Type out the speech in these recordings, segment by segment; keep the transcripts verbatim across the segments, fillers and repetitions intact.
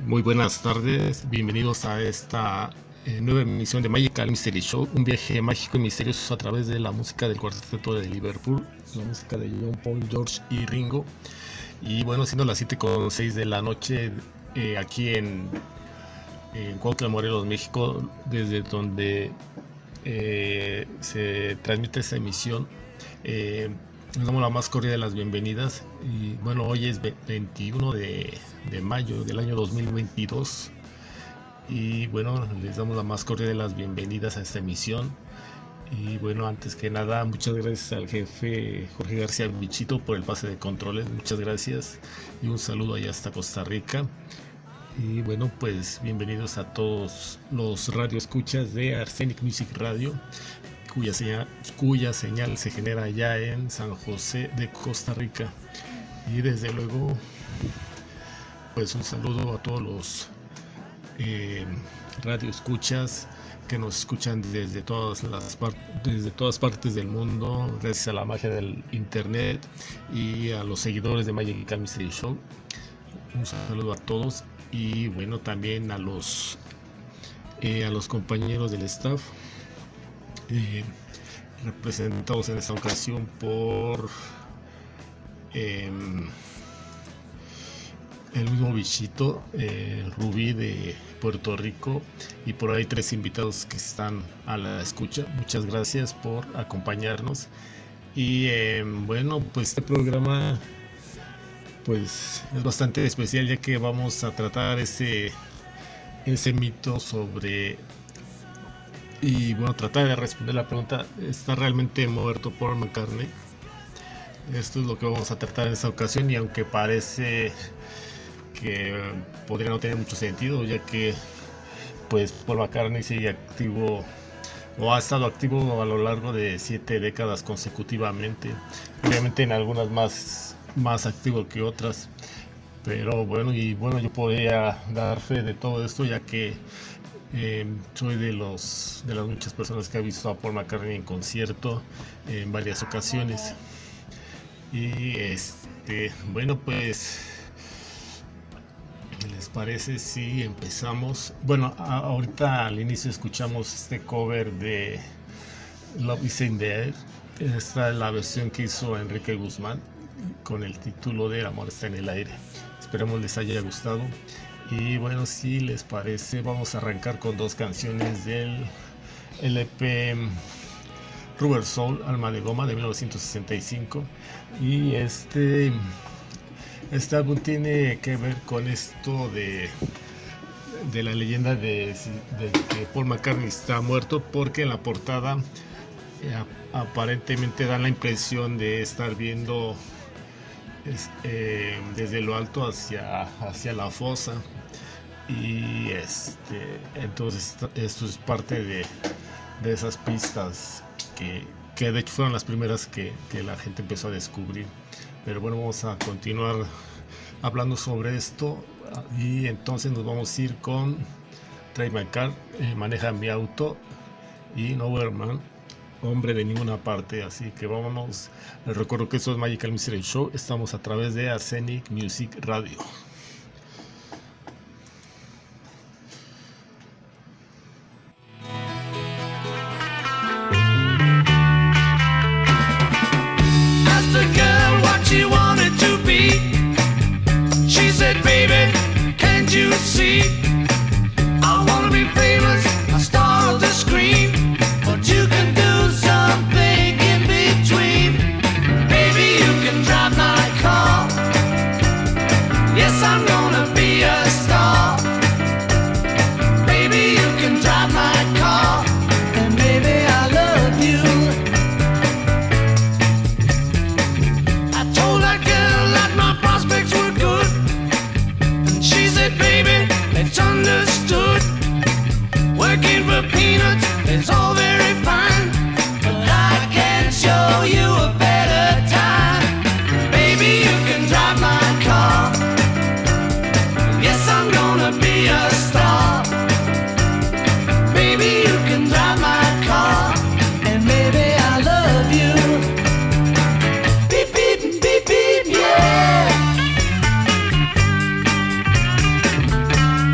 Muy buenas tardes, bienvenidos a esta eh, nueva emisión de Magical Mystery Show, un viaje mágico y misterioso a través de la música del cuarteto de Liverpool, la música de John, Paul, George y Ringo. Y bueno, siendo las siete con seis de la noche eh, aquí en, en Cuautla, Morelos, México, desde donde eh, se transmite esta emisión. Eh, Les damos la más cordial de las bienvenidas y bueno, hoy es veintiuno de, de mayo del año dos mil veintidós y bueno, les damos la más cordial de las bienvenidas a esta emisión. Y bueno, antes que nada, muchas gracias al jefe Jorge García Bichito por el pase de controles, muchas gracias y un saludo allá hasta Costa Rica. Y bueno, pues bienvenidos a todos los radioescuchas de Arsenic Music Radio, cuya señal, cuya señal se genera allá en San José de Costa Rica. Y desde luego, pues un saludo a todos los eh, radioescuchas que nos escuchan desde todas las partes, desde todas partes del mundo, gracias a la magia del internet y a los seguidores de Magical Mystery Show. Un saludo a todos y bueno, también a los eh, a los compañeros del staff. Eh, representados en esta ocasión por eh, el mismo Bichito, eh, Rubí de Puerto Rico, y por ahí tres invitados que están a la escucha. Muchas gracias por acompañarnos. Y eh, bueno, pues este programa pues es bastante especial, ya que vamos a tratar ese ese mito sobre y bueno, tratar de responder la pregunta: ¿está realmente muerto Paul McCartney? Esto es lo que vamos a tratar en esta ocasión, y aunque parece que podría no tener mucho sentido, ya que pues Paul McCartney sigue activo o ha estado activo a lo largo de siete décadas consecutivamente, obviamente en algunas más, más activo que otras, pero bueno, y bueno, yo podría dar fe de todo esto, ya que Eh, soy de los de las muchas personas que ha visto a Paul McCartney en concierto eh, en varias ocasiones. Y este bueno, pues ¿les parece si empezamos? Bueno, a, ahorita al inicio escuchamos este cover de Love Is in the Air. Esta es la versión que hizo Enrique Guzmán con el título de El amor está en el aire. Esperemos les haya gustado. Y bueno, si les parece, vamos a arrancar con dos canciones del L P Rubber Soul, Alma de Goma, de mil novecientos sesenta y cinco. Y este, este álbum tiene que ver con esto de, de la leyenda de, de que Paul McCartney está muerto, porque en la portada eh, aparentemente da la impresión de estar viendo es, eh, desde lo alto hacia, hacia la fosa. Y este entonces esto es parte de, de esas pistas que, que de hecho fueron las primeras que, que la gente empezó a descubrir. Pero bueno, vamos a continuar hablando sobre esto, y entonces nos vamos a ir con Drive My Car, eh, Maneja Mi Auto, y Nowhere Man, Hombre de Ninguna Parte. Así que vámonos. Les recuerdo que esto es Magical Mystery Show, estamos a través de Arsenic Music Radio. You see, I wanna be famous, a star of the screen, but you can do something in between. Baby, you can drive my car. Yes, I'm gonna be a star. Baby, you can drive my car, and baby, I love you. I told that girl that my prospects were good. She said, baby, it's understood. Working for peanuts is all very fine, but I can show you a better time. Baby, you can drive my car. Yes, I'm gonna be a star. Baby, you can drive my car, and baby, I love you. Beep, beep, beep, beep, yeah.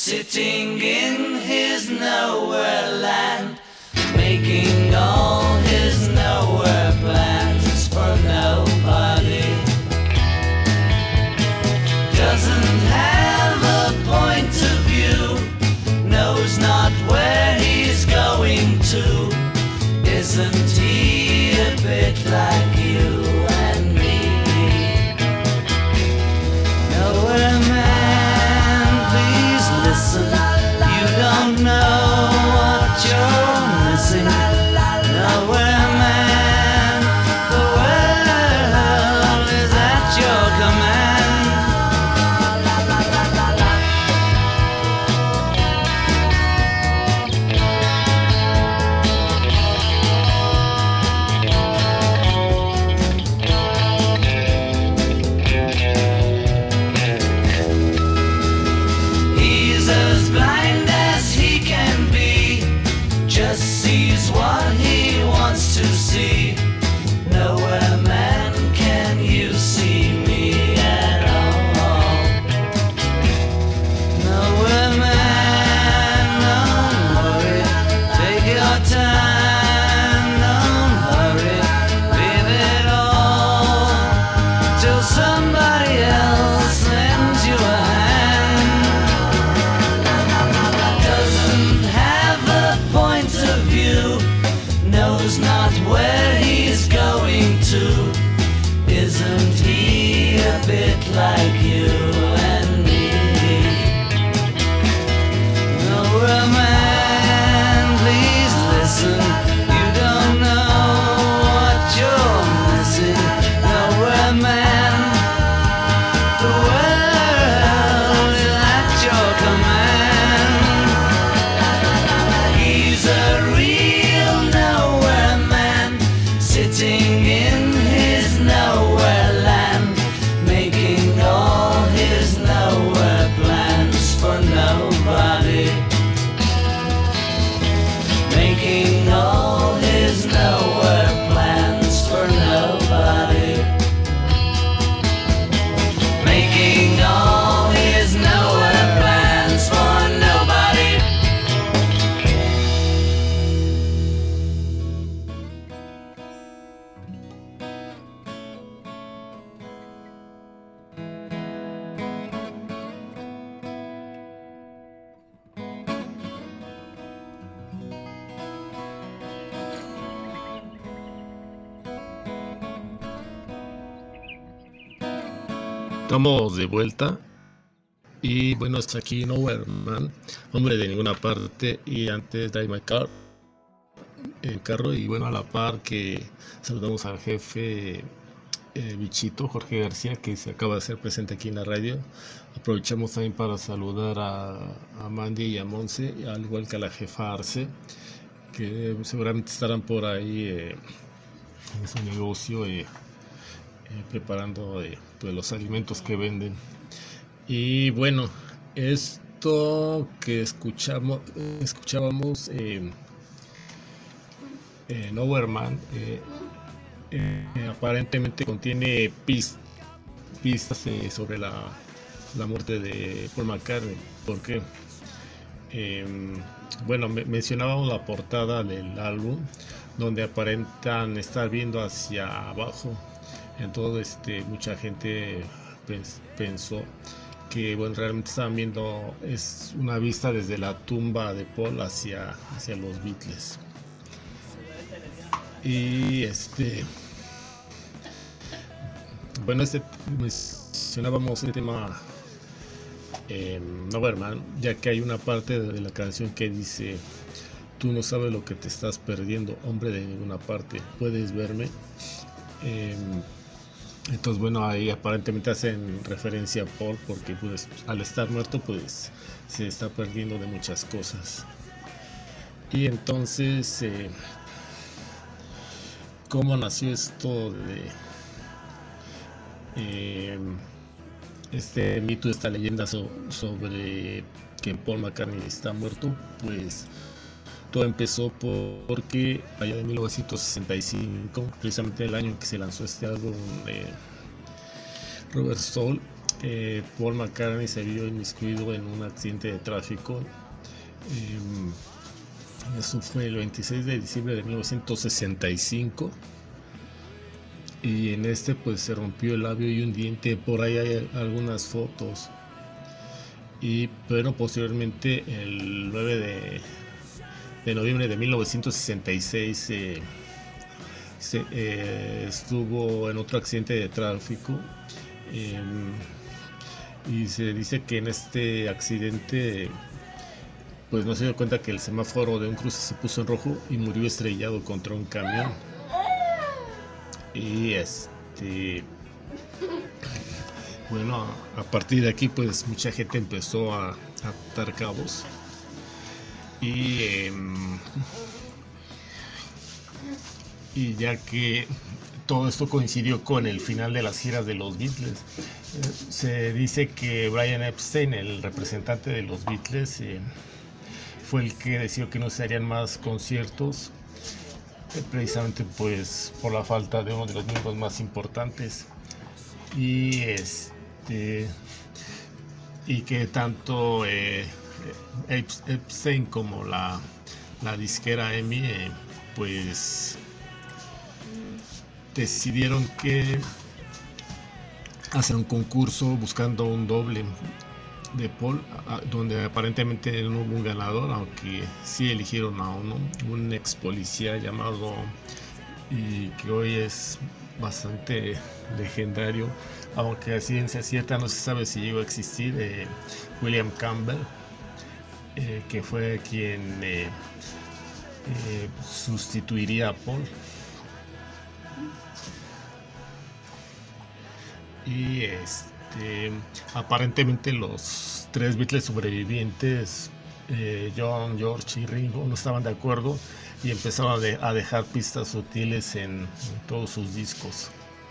sitting in his nowhere land, making all his nowhere plans for nobody. Doesn't have a point of view, knows not where he's going to. Isn't he a bit like you and me? Nowhere man, please listen. You don't know what you're missing. Nowhere man, the world is at your command. He's as blind as he can be, just sees what he wants to see. Nowhere man, can you see me at all? Nowhere man, don't worry, take your time, don't hurry, leave it all till somebody else lends you a hand. Doesn't have a point of view, knows not where he's going to. Isn't he a bit like you and me? Nowhere man, please listen. You don't know what you're missing. Nowhere man, the world is at your command. He's a real nowhere man, sitting in his nowhere land, making all his nowhere plans for nobody. Making all his nowhere plans for nobody. Making all his nowhere plans for nobody. Estamos de vuelta y bueno, está aquí Nowhere Man, hombre de ninguna parte, y antes Drive My Car, el carro, y bueno, a la par que saludamos al jefe eh, Bichito, Jorge García, que se acaba de hacer presente aquí en la radio. Aprovechamos también para saludar a, a Mandy y a Monse, al igual que a la jefa Arce, que seguramente estarán por ahí eh, en su negocio eh, eh, preparando eh, pues, los alimentos que venden. Y bueno, esto que escuchamos escuchábamos eh, eh, Nowhere Man eh, eh, aparentemente contiene pis- pistas eh, sobre la, la muerte de Paul McCartney. ¿Por qué? Eh, bueno, me- mencionábamos la portada del álbum, donde aparentan estar viendo hacia abajo. Entonces, este, mucha gente pens- pensó que bueno, realmente estaban viendo es una vista desde la tumba de Paul hacia, hacia los Beatles. Y este, bueno, este mencionábamos el tema eh, Nowhere Man, ya que hay una parte de la canción que dice: tú no sabes lo que te estás perdiendo, hombre de ninguna parte, puedes verme. Eh, entonces bueno, ahí aparentemente hacen referencia a Paul, porque pues al estar muerto pues se está perdiendo de muchas cosas. Y entonces eh, ¿cómo nació esto de eh, este mito, esta leyenda so- sobre que Paul McCartney está muerto? Pues todo empezó por- porque allá de mil novecientos sesenta y cinco, precisamente el año en que se lanzó este álbum de Robert Soul, eh, Paul McCartney se vio inmiscuido en un accidente de tráfico. Eh, eso fue el veintiséis de diciembre de mil novecientos sesenta y cinco. Y en este pues se rompió el labio y un diente. Por ahí hay algunas fotos. Y pero posteriormente el nueve de, de noviembre de mil novecientos sesenta y seis eh, se, eh, estuvo en otro accidente de tráfico. Eh, y se dice que en este accidente pues no se dio cuenta que el semáforo de un cruce se puso en rojo y murió estrellado contra un camión. Y este bueno, a partir de aquí pues mucha gente empezó a, a atar cabos y eh, y ya que todo esto coincidió con el final de las giras de los Beatles, eh, se dice que Brian Epstein, el representante de los Beatles, eh, fue el que decidió que no se harían más conciertos, eh, precisamente pues por la falta de uno de los miembros más importantes. Y este y que tanto eh, Epstein como la, la disquera E M I eh, pues decidieron que hacer un concurso buscando un doble de Paul, donde aparentemente no hubo un ganador, aunque sí eligieron a uno, un ex policía llamado, y que hoy es bastante legendario, aunque a ciencia cierta no se sabe si llegó a existir, eh, William Campbell, eh, que fue quien eh, eh, sustituiría a Paul. Y este, aparentemente los tres Beatles sobrevivientes, eh, John, George y Ringo, no estaban de acuerdo y empezaron a, de, a dejar pistas sutiles en, en todos sus discos.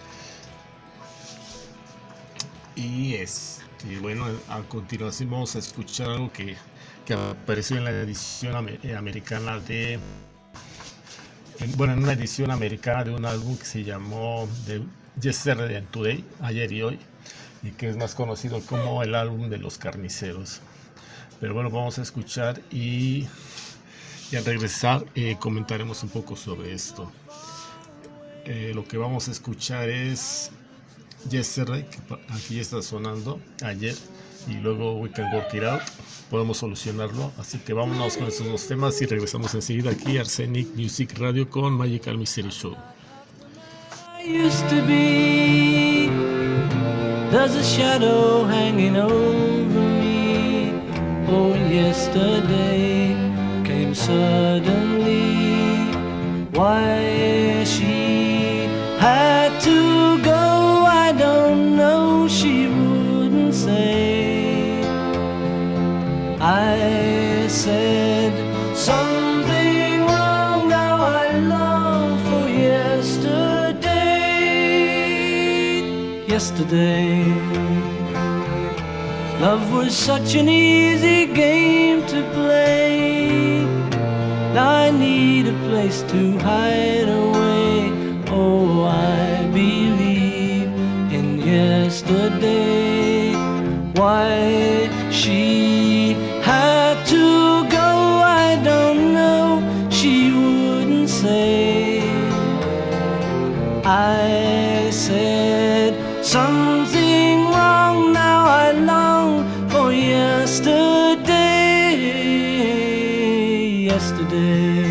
Y este, bueno, a continuación vamos a escuchar algo que, que apareció en la edición amer, americana de en, bueno, en una edición americana de un álbum que se llamó The Yesterday and Today, ayer y hoy, y que es más conocido como el álbum de los carniceros. Pero bueno, vamos a escuchar y, y al regresar eh, comentaremos un poco sobre esto. Eh, lo que vamos a escuchar es Yesterday, que aquí está sonando, ayer, y luego We Can Work It Out, podemos solucionarlo. Así que vámonos con estos dos temas y regresamos enseguida aquí a Arsenic Music Radio con Magical Mystery Show. Used to be, there's a shadow hanging over me. Oh, yesterday came suddenly. Why she had to go, I don't know, she wouldn't say. I said something wrong, now I long for yesterday. Yesterday, love was such an easy game to play. Now I need a place to hide away. Oh, I believe in yesterday. Why she had to go, I don't know, she wouldn't say. I said something wrong, now I long for yesterday. Yesterday,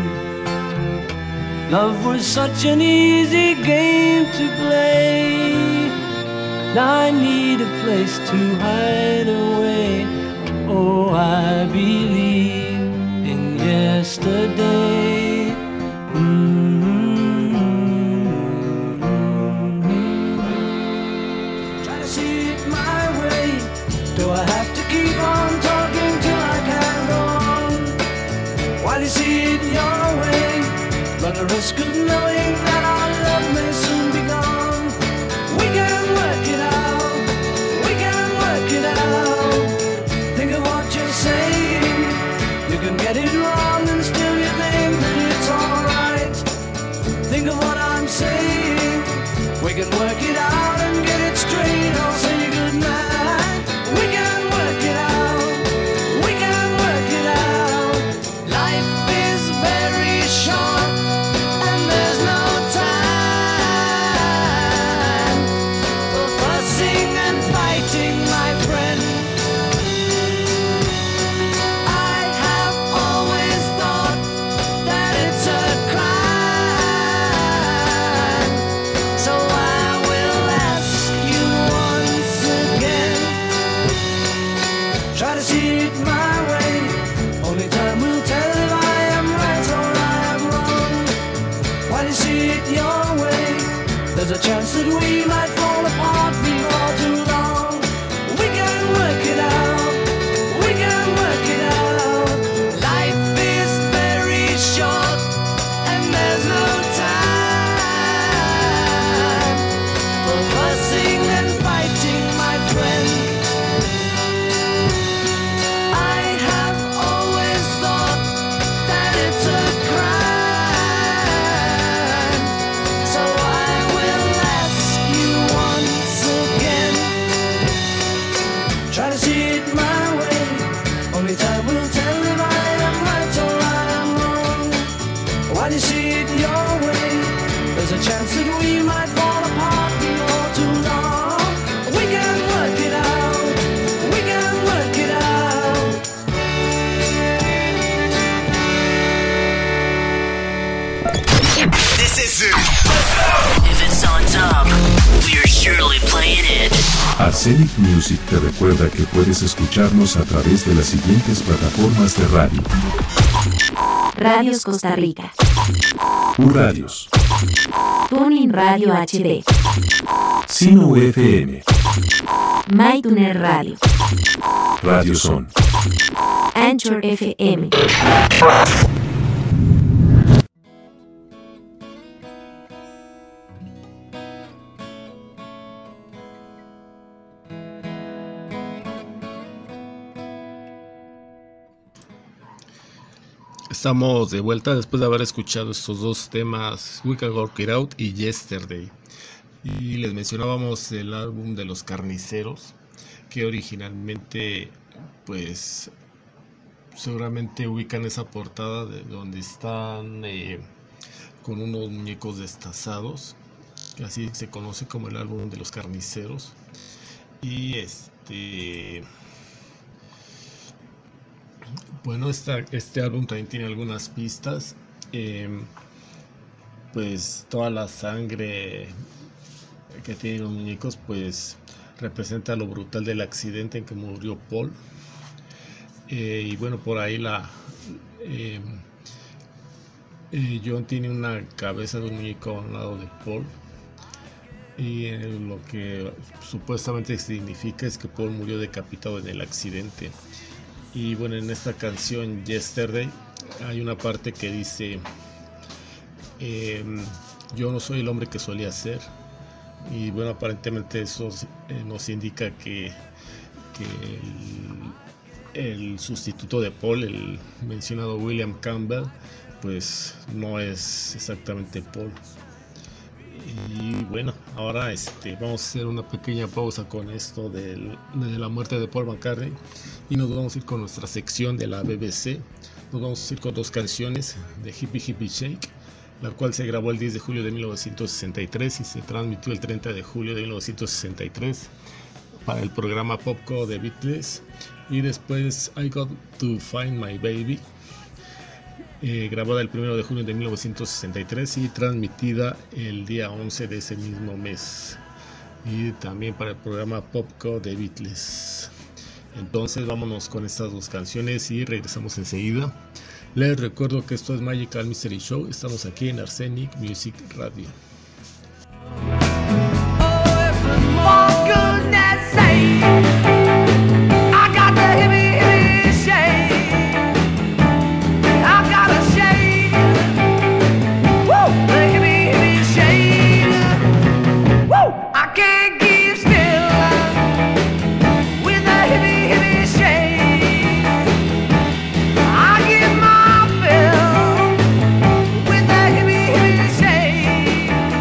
love was such an easy game to play. Now I need a place to hide away. Oh, I believe in yesterday. Mm-hmm. Try to see it my way. Do I have to keep on talking till I can go on? While you see it your way, run the risk of knowing that our love may soon be gone. We can work it out, we can work it out. Think of what you're saying. You can get it wrong and still you think that it's alright. Think of what I'm saying. We can work it out and get it straight. I'll say goodnight. Try to see it my way. Only time will tell if I am right or I am wrong. Why do you see it your way? There's a chance that we might fall apart before too long. We can work it out. We can work it out. Life is very short and there's no time for fussing and fighting, my friend. I have always thought that it's a crime, so I will ask you once again. Try to see it my way. Only time will tell if I am right or I am wrong. Why do you see it your way? There's a chance that we might fall apart before too long. We can work it out. We can work it out. This is it. If it's on top, we are surely playing it. Arsenic Music te recuerda que puedes escucharnos a través de las siguientes plataformas de radio. Radios Costa Rica, U Radios, Tuning Radio H D, Sino F M, MyTuner Radio, Radio Son. Anchor F M. Estamos de vuelta después de haber escuchado estos dos temas, We Can Work It Out y Yesterday. Y les mencionábamos el álbum de Los Carniceros, que originalmente, pues, seguramente ubican esa portada de donde están eh, con unos muñecos destazados, que así se conoce como el álbum de Los Carniceros. Y este... Bueno, esta, este álbum también tiene algunas pistas, eh, pues toda la sangre que tienen los muñecos pues representa lo brutal del accidente en que murió Paul, eh, y bueno, por ahí la eh, eh, John tiene una cabeza de un muñeco al lado de Paul, y eh, lo que supuestamente significa es que Paul murió decapitado en el accidente. Y bueno, en esta canción Yesterday hay una parte que dice eh, yo no soy el hombre que solía ser. Y bueno, aparentemente eso eh, nos indica que, que el, el sustituto de Paul, el mencionado William Campbell, pues no es exactamente Paul. Y bueno, ahora este, vamos a hacer una pequeña pausa con esto del, de la muerte de Paul McCartney y nos vamos a ir con nuestra sección de la B B C. Nos vamos a ir con dos canciones de Hippie Hippie Shake, la cual se grabó el diez de julio de mil novecientos sesenta y tres y se transmitió el treinta de julio de mil novecientos sesenta y tres para el programa Popco de Beatles. Y después I Got to Find My Baby, Eh, grabada el primero de junio de mil novecientos sesenta y tres y transmitida el día once de ese mismo mes, y también para el programa Popco de Beatles. Entonces vámonos con estas dos canciones y regresamos enseguida. Les recuerdo que esto es Magical Mystery Show, estamos aquí en Arsenic Music Radio. With a hippie hippie shake.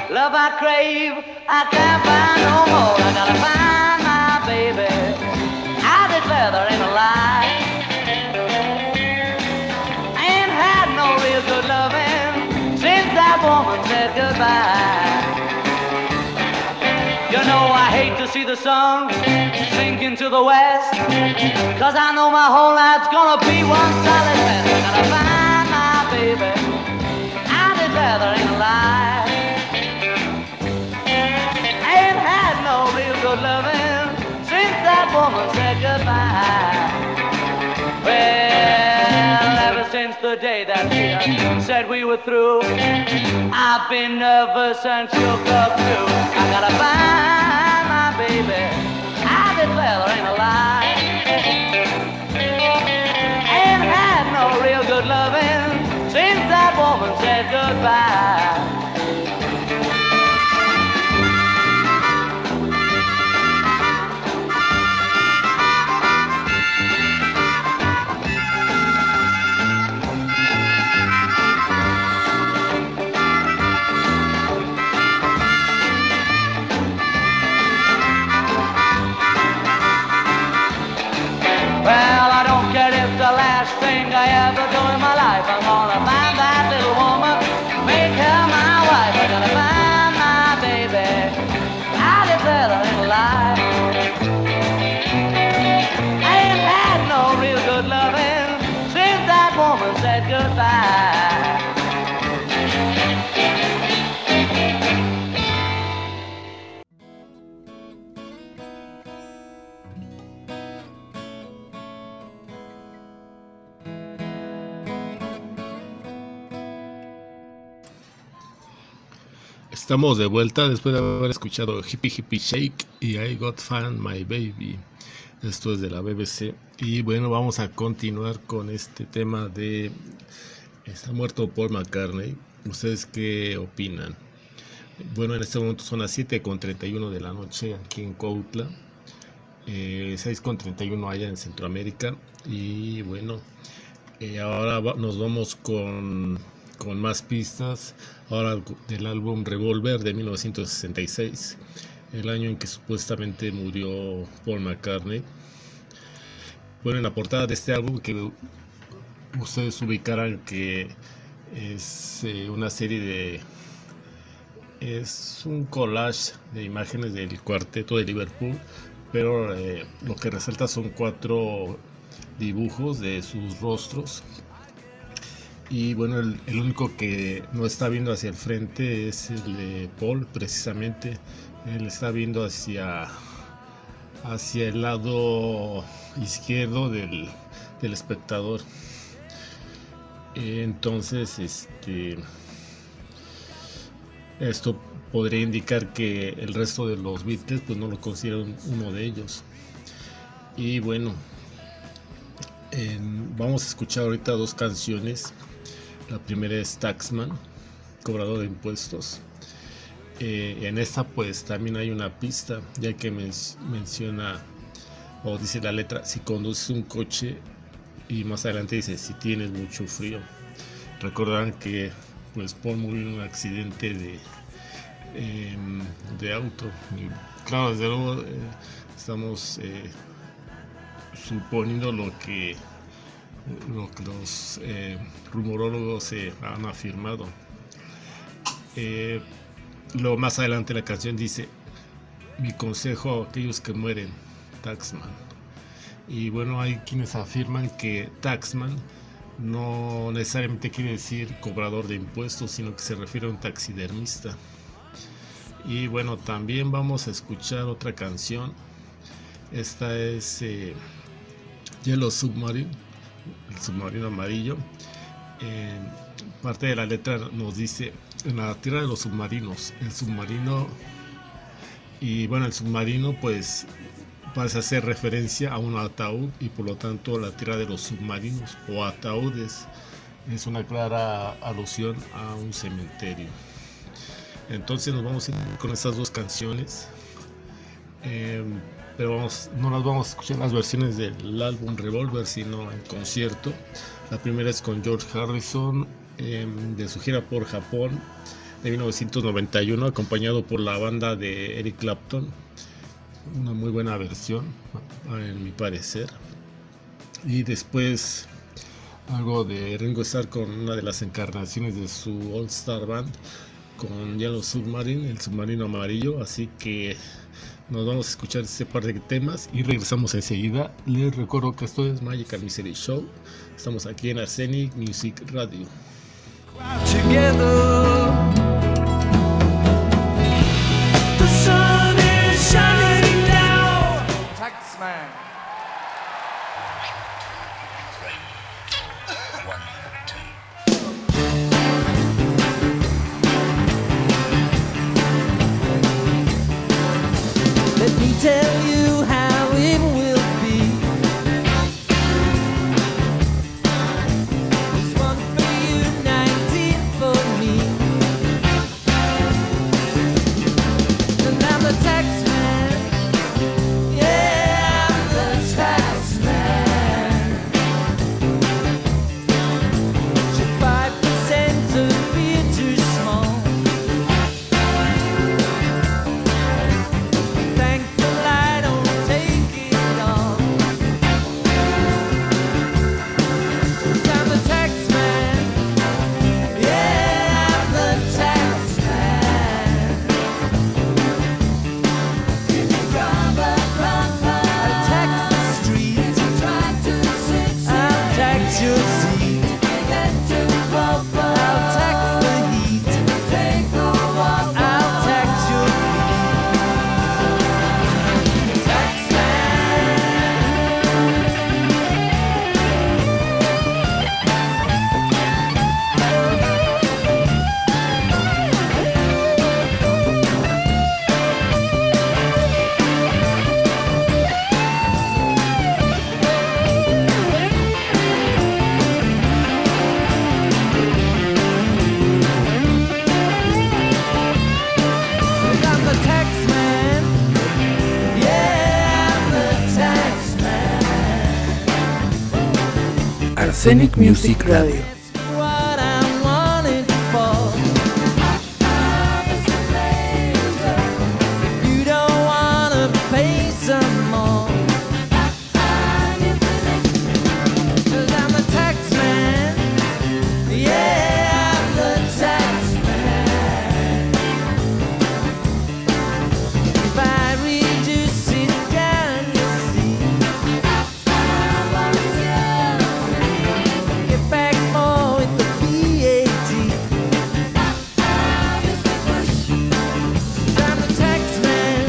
love I crave, I can't find no more. I gotta find my baby. I declare there ain't a lie. I ain't had no real good loving since that woman said goodbye. You know I hate to see the sun sink into the west, 'cause I know my whole life's gonna be one solid mess. I gotta find my baby. I declare there ain't a lie. I ain't had no real good loving since that woman said goodbye. Well, ever since the day that she said we were through, I've been nervous and shook up too. I gotta find my baby. I declare there ain't a lie. Ain't had no real good loving since that woman said goodbye. Well, I don't care if the last thing I ever do in my life, I'm gonna find that little woman, make her my wife. I'm gonna find my baby. I declare there ain't a lie. I ain't had no real good loving since that woman said goodbye. Estamos de vuelta después de haber escuchado Hippie Hippie Shake y I Got Found My Baby. Esto es de la B B C. Y bueno, vamos a continuar con este tema de ¿está muerto Paul McCartney? ¿Ustedes qué opinan? Bueno, en este momento son las siete con treinta y uno de la noche aquí en Cuautla, eh, seis con treinta y uno allá en Centroamérica. Y bueno, eh, ahora va, nos vamos con, con más pistas. Ahora del álbum Revolver de mil novecientos sesenta y seis, el año en que supuestamente murió Paul McCartney. Bueno, en la portada de este álbum, que ustedes ubicarán que es eh, una serie de... es un collage de imágenes del cuarteto de Liverpool, pero eh, lo que resalta son cuatro dibujos de sus rostros. Y bueno, el, el único que no está viendo hacia el frente es el de Paul, precisamente. Él está viendo hacia, hacia el lado izquierdo del, del espectador. Entonces, este, esto podría indicar que el resto de los Beatles pues no lo consideran uno de ellos. Y bueno, en, vamos a escuchar ahorita dos canciones. La primera es Taxman, cobrador de impuestos. Eh, en esta pues también hay una pista, ya que men menciona o dice la letra: si conduces un coche, y más adelante dice si tienes mucho frío. Recordarán que pues Paul murió en un accidente de, eh, de auto. Y, claro, desde luego eh, estamos eh, suponiendo lo que lo que los eh, rumorólogos eh, han afirmado. Eh, luego más adelante la canción dice: mi consejo a aquellos que mueren, Taxman. Y bueno, hay quienes afirman que Taxman no necesariamente quiere decir cobrador de impuestos, sino que se refiere a un taxidermista. Y bueno, también vamos a escuchar otra canción. Esta es eh, Yellow Submarine, el submarino amarillo. Eh, parte de la letra nos dice: en la tierra de los submarinos, el submarino. Y bueno, el submarino pues parece hacer referencia a un ataúd, y por lo tanto la tierra de los submarinos o ataúdes es una clara alusión a un cementerio. Entonces nos vamos a ir con estas dos canciones, eh, pero vamos, no las vamos a escuchar en las versiones del álbum Revolver, sino en concierto. La primera es con George Harrison, eh, de su gira por Japón, de mil novecientos noventa y uno, acompañado por la banda de Eric Clapton. Una muy buena versión, en mi parecer. Y después algo de Ringo Starr con una de las encarnaciones de su All Star Band, con Yellow Submarine, el submarino amarillo. Así que nos vamos a escuchar este par de temas y regresamos enseguida. Les recuerdo que esto es Magical Mystery Show. Estamos aquí en Arsenic Music Radio. Together, the sun is shining down. Taxman. One, two. Let me tell you how it will be. There's one for you, nineteen for me. And I'm the tax man. Yeah, I'm the tax man. Should five percent appear too small? Thankful I don't take it all. 'Cause I'm the tax man. Yeah, I'm the tax man. If you rob a robber, I'll tax the street. If you try to succeed, I'll tax your seat. If you get too clever, I'll tax the heat. If you take the water, I'll tax your feet. Tax I'm the tax man. Yeah, I'm the tax man. Arsenic Music Radio. It's what I wanted for. If you don't wanna pay some more, 'cause I'm the tax man. Yeah, I'm the tax man. If I reduce it down, you see, get back more with the V A T. 'Cause I'm the tax man.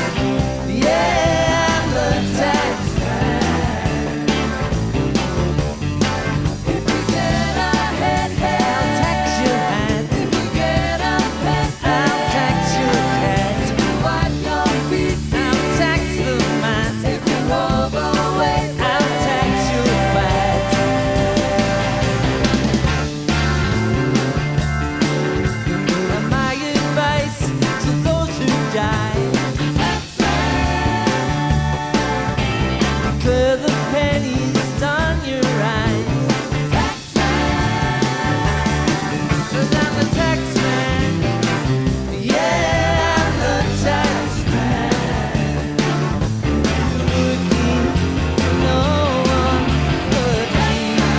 Yeah, I'm the tax man. If you get a head, I'll tax your hat. If you get a pet, I'll tax your cat. If you wipe your feet, I'll tax the mat. If you're overweight, I'll tax your fat. And my advice to those who die: clear the pennies on your eyes. 'Cause I'm the tax man. Yeah, I'm the tax man. Looking for no one but me.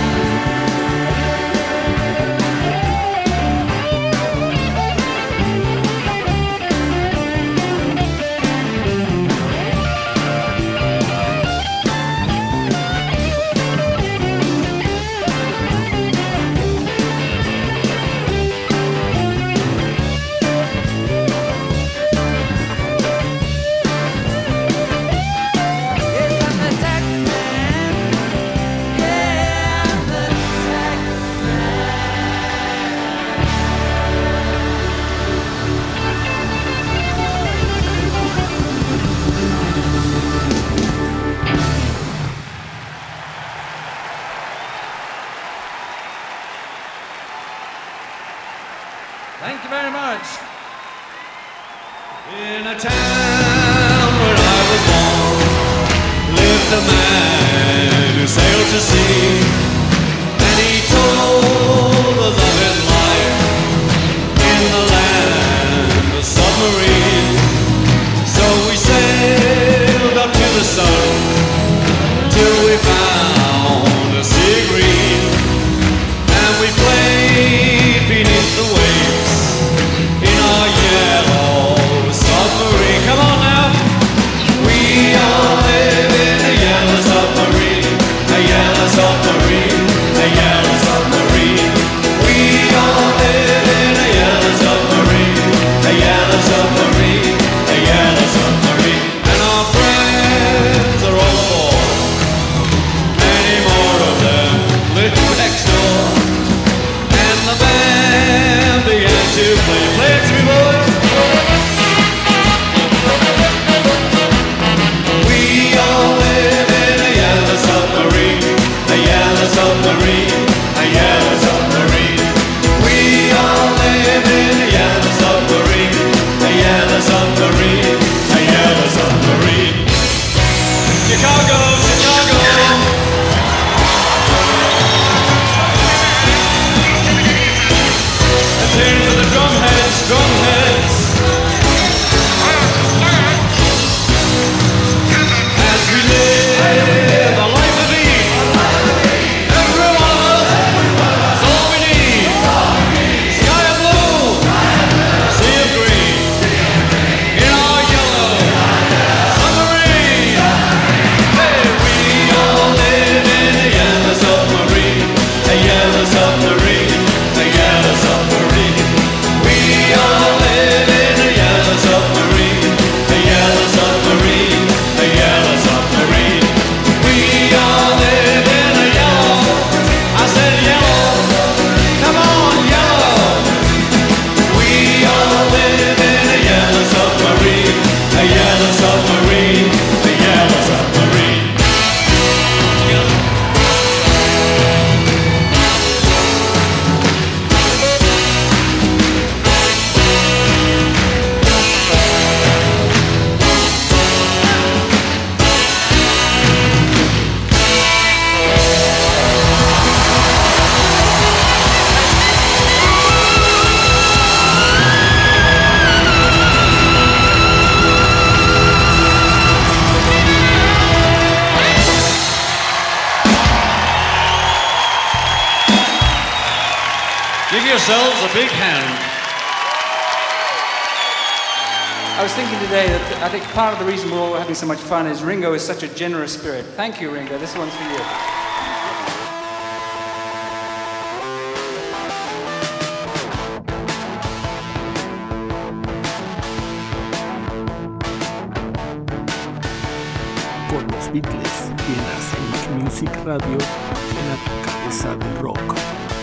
Yes, I'm the tax man. Yeah, I'm the tax Thank you very much. In a town where I was born lived a man who sailed to sea, and he told us of his life in the land Give yourselves a big hand. I was thinking today that I think part of the reason we're all having so much fun is Ringo is such a generous spirit. Thank you, Ringo. This one's for you. Con los Beatles y en Arsenic Music Radio en la cabeza de rock.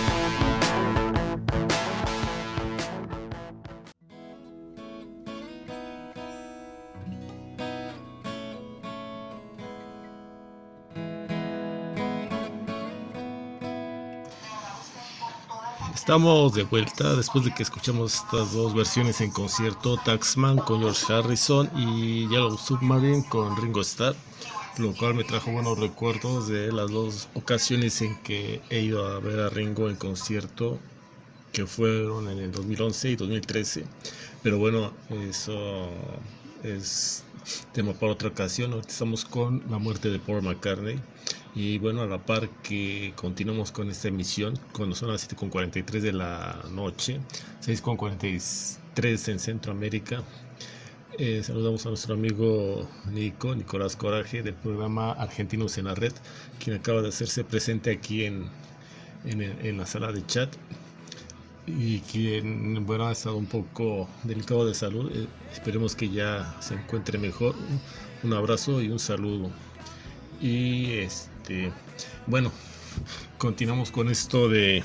Estamos de vuelta después de que escuchamos estas dos versiones en concierto, Taxman con George Harrison y Yellow Submarine con Ringo Starr, lo cual me trajo buenos recuerdos de las dos ocasiones en que he ido a ver a Ringo en concierto, que fueron en el dos mil once y dos mil trece. Pero bueno, eso es tema para otra ocasión. Ahorita estamos con la muerte de Paul McCartney. Y bueno, a la par que continuamos con esta emisión, cuando son las siete con cuarenta y tres de la noche, seis con cuarenta y tres en Centroamérica, eh, saludamos a nuestro amigo Nico, Nicolás Coraje, del programa Argentinos en la Red, quien acaba de hacerse presente aquí en, en, en la sala de chat, y quien, bueno, ha estado un poco delicado de salud. Eh, esperemos que ya se encuentre mejor. Un abrazo y un saludo. Y este, bueno, continuamos con esto de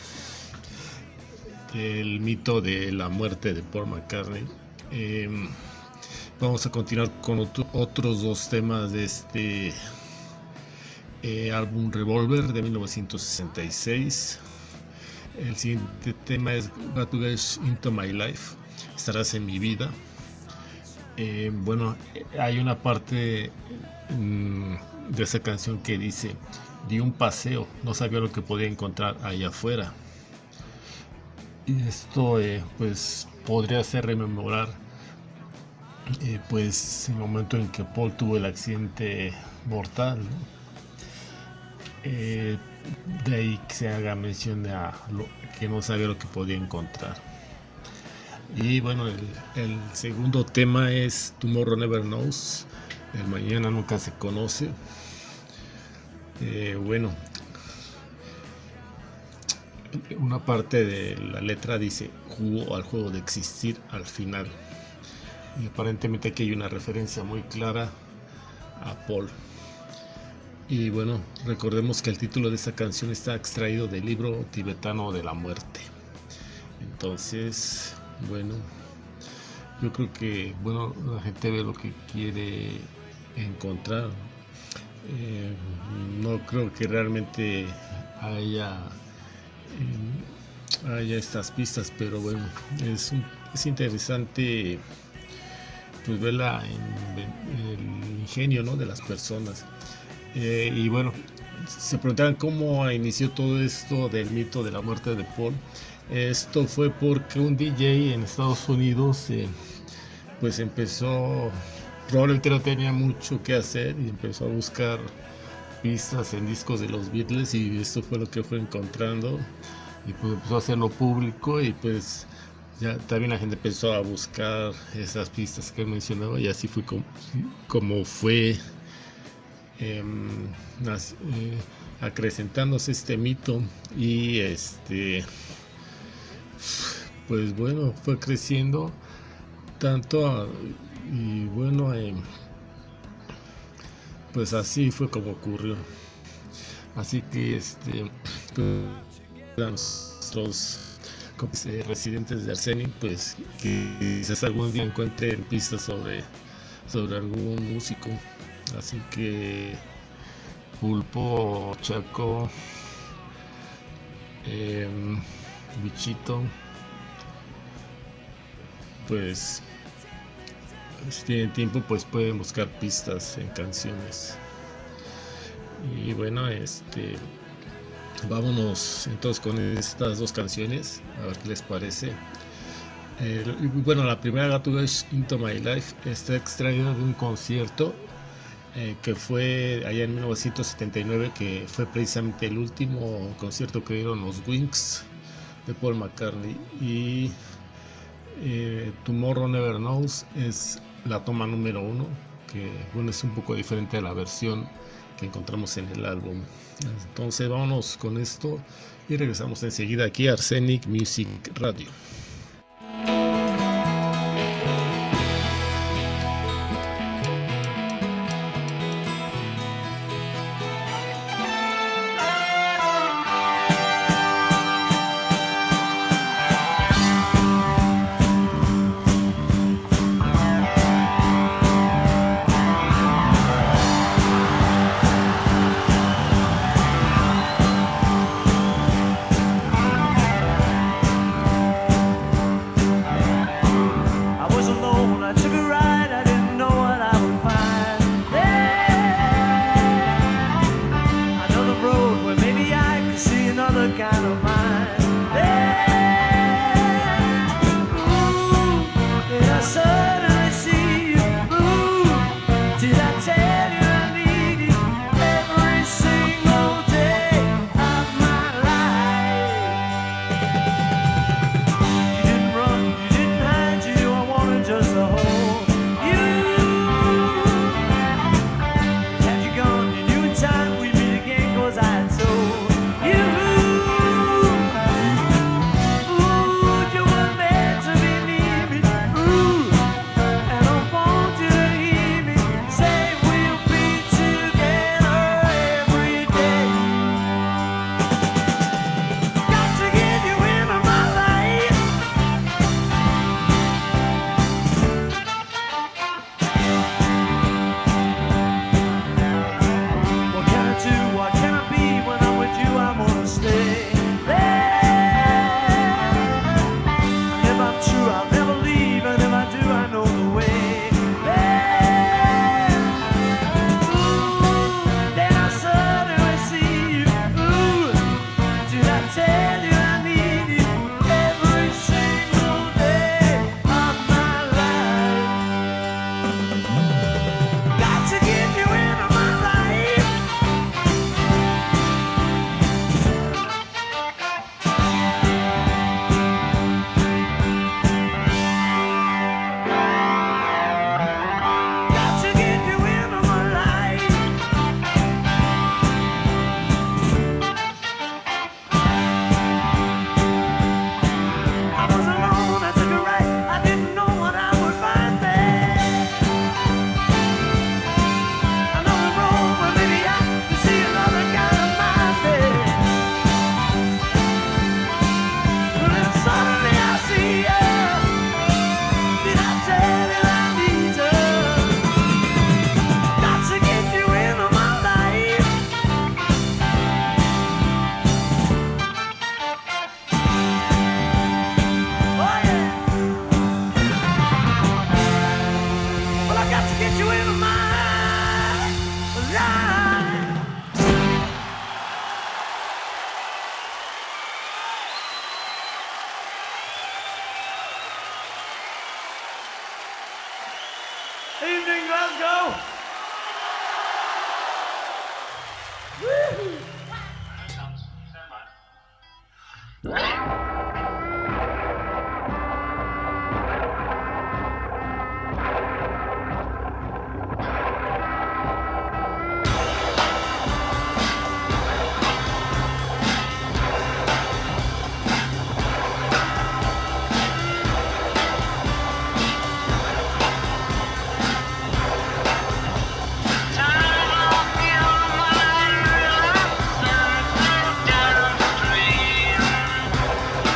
el mito de la muerte de Paul McCartney. Eh, vamos a continuar con otro, otros dos temas de este eh, álbum Revolver de mil novecientos sesenta y seis. El siguiente tema es Got to Get Into My Life, estarás en mi vida. Eh, bueno, hay una parte mmm, de esa canción que dice: di un paseo, no sabía lo que podía encontrar allá afuera. Y esto eh, pues podría hacer rememorar eh, pues el momento en que Paul tuvo el accidente mortal, ¿no? Eh, de ahí que se haga mención a lo que no sabía lo que podía encontrar. Y bueno, el, el segundo tema es Tomorrow Never Knows, el mañana nunca se conoce. Eh, bueno, una parte de la letra dice: jugó al juego de existir al final. Y aparentemente aquí hay una referencia muy clara a Paul. Y bueno, recordemos que el título de esta canción está extraído del libro tibetano de la muerte. Entonces, bueno, yo creo que, bueno, la gente ve lo que quiere encontrar. Eh, no creo que realmente haya, eh, haya estas pistas, pero bueno, es, un, es interesante pues ver la, en, el ingenio, ¿no?, de las personas. Eh, y bueno, se preguntaban cómo inició todo esto del mito de la muerte de Paul. Esto fue porque un D J en Estados Unidos eh, pues empezó, probablemente no tenía mucho que hacer y empezó a buscar pistas en discos de los Beatles, y esto fue lo que fue encontrando, y pues empezó a hacerlo público, y pues ya también la gente empezó a buscar esas pistas que mencionaba, y así fue como, como fue eh, las, eh, acrecentándose este mito. Y este pues bueno, fue creciendo tanto, y bueno, eh, pues así fue como ocurrió. Así que este pues, nuestros eh, residentes de Arsenic, pues que quizás algún día encuentren pistas sobre sobre algún músico. Así que Pulpo, Chaco, eh, Bichito, pues si tienen tiempo, pues pueden buscar pistas en canciones. Y bueno, este vámonos entonces con estas dos canciones, a ver qué les parece. Eh, bueno, la primera, Got to Get Into My Life, está extraída de un concierto eh, que fue allá en mil novecientos setenta y nueve, que fue precisamente el último concierto que dieron los Wings de Paul McCartney. Y eh, Tomorrow Never Knows es la toma número uno, que bueno, es un poco diferente a la versión que encontramos en el álbum. Entonces vámonos con esto y regresamos enseguida aquí a Arsenic Music Radio. Evening, Glasgow. Woo-hoo. Time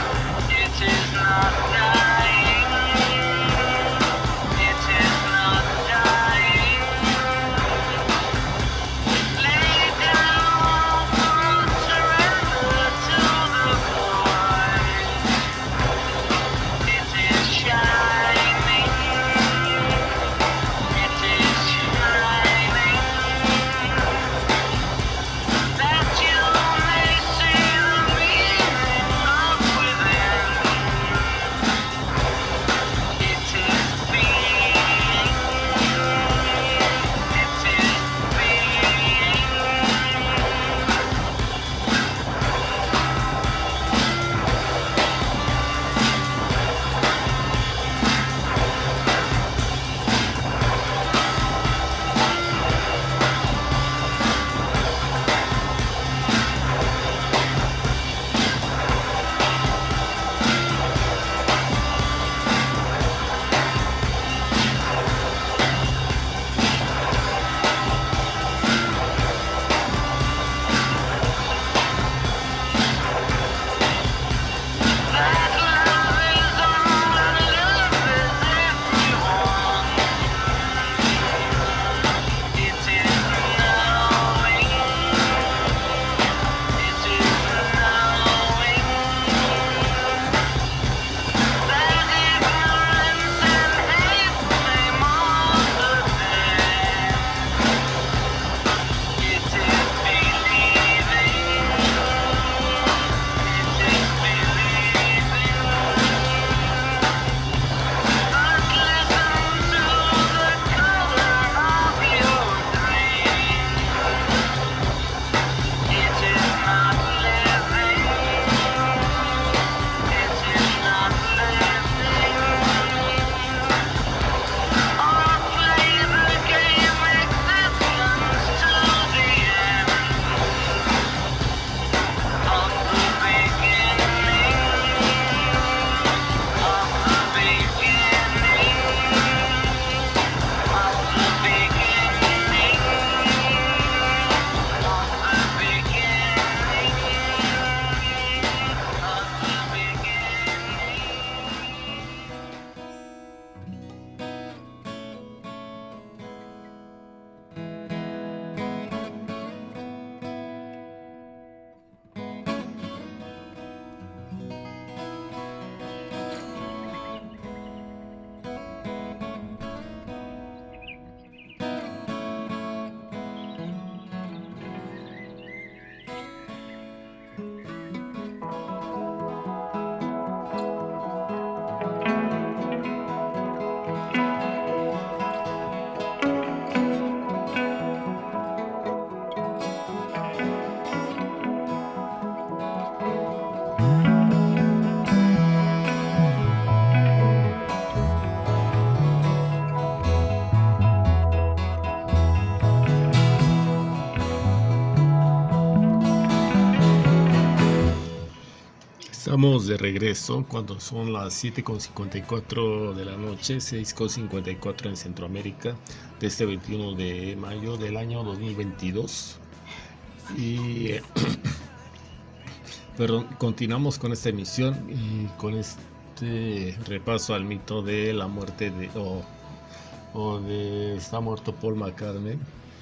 Estamos de regreso cuando son las siete con cincuenta y cuatro de la noche, seis con cincuenta y cuatro en Centroamérica, de este veintiuno de mayo del año dos mil veintidós. Y eh, perdón, continuamos con esta emisión y con este repaso al mito de la muerte de o, o de está muerto Paul McCartney.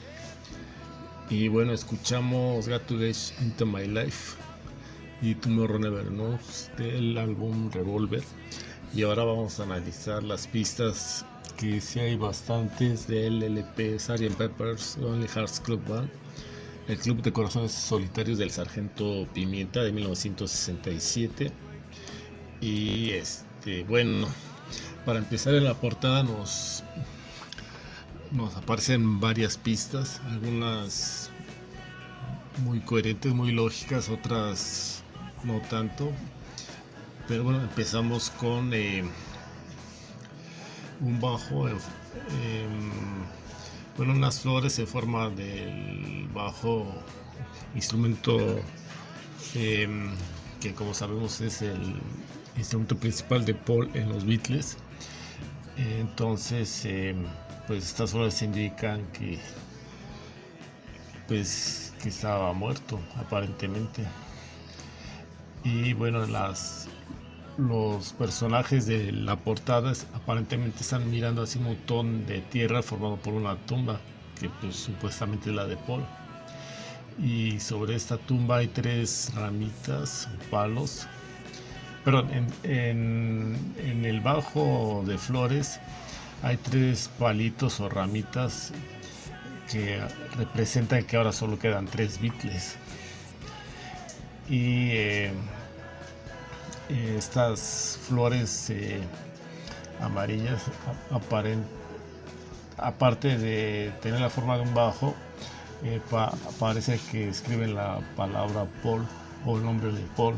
Y bueno, escuchamos Got to Get Into My Life y Tomorrow Never Knows del álbum Revolver. Y ahora vamos a analizar las pistas, que sí hay bastantes, del L P sergeant Pepper's Lonely Hearts Club Band, el Club de Corazones Solitarios del Sargento Pimienta de mil novecientos sesenta y siete. Y este, bueno, para empezar, en la portada nos nos aparecen varias pistas, algunas muy coherentes, muy lógicas, otras no tanto. Pero bueno, empezamos con eh, un bajo, eh, eh, bueno, unas flores en forma del bajo, instrumento eh, que, como sabemos, es el instrumento principal de Paul en los Beatles. Entonces, eh, pues estas flores indican que pues que estaba muerto aparentemente. Y bueno, las los personajes de la portada es, aparentemente están mirando hacia un montón de tierra formado por una tumba que pues supuestamente es la de Paul. Y sobre esta tumba hay tres ramitas o palos. Perdón, en, en, en el bajo de flores hay tres palitos o ramitas que representan que ahora solo quedan tres Beatles. Y eh, estas flores eh, amarillas aparent, aparte de tener la forma de un bajo, eh, pa, parece que escriben la palabra Paul o el nombre de Paul.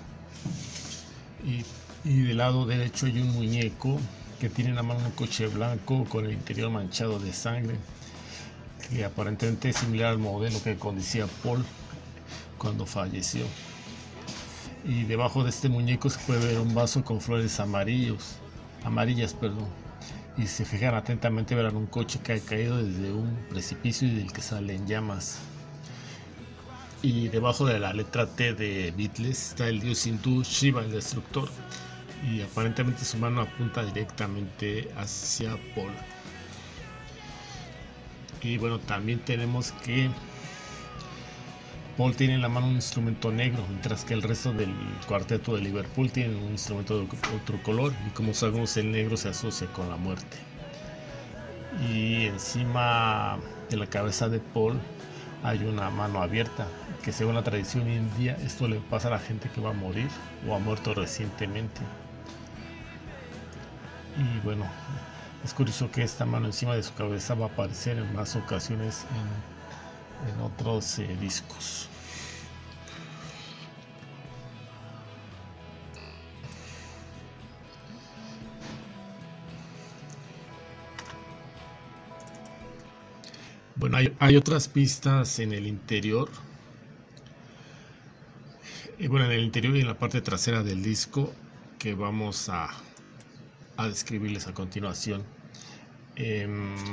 Y, y del lado derecho hay un muñeco que tiene en la mano un coche blanco con el interior manchado de sangre, que aparentemente es similar al modelo que conducía Paul cuando falleció. Y debajo de este muñeco se puede ver un vaso con flores amarillos, amarillas, perdón. Y si se fijan atentamente verán un coche que ha caído desde un precipicio y del que salen llamas. Y debajo de la letra T de Beatles está el dios hindú Shiva, el destructor, y aparentemente su mano apunta directamente hacia Paul. Y bueno, también tenemos que Paul tiene en la mano un instrumento negro, mientras que el resto del cuarteto de Liverpool tiene un instrumento de otro color, y como sabemos el negro se asocia con la muerte. Y encima de la cabeza de Paul hay una mano abierta, que según la tradición india esto le pasa a la gente que va a morir o ha muerto recientemente. Y bueno, es curioso que esta mano encima de su cabeza va a aparecer en más ocasiones en, en otros eh, discos. Bueno, hay, hay otras pistas en el interior. Y bueno, en el interior y en la parte trasera del disco, que vamos a, a describirles a continuación. Eh,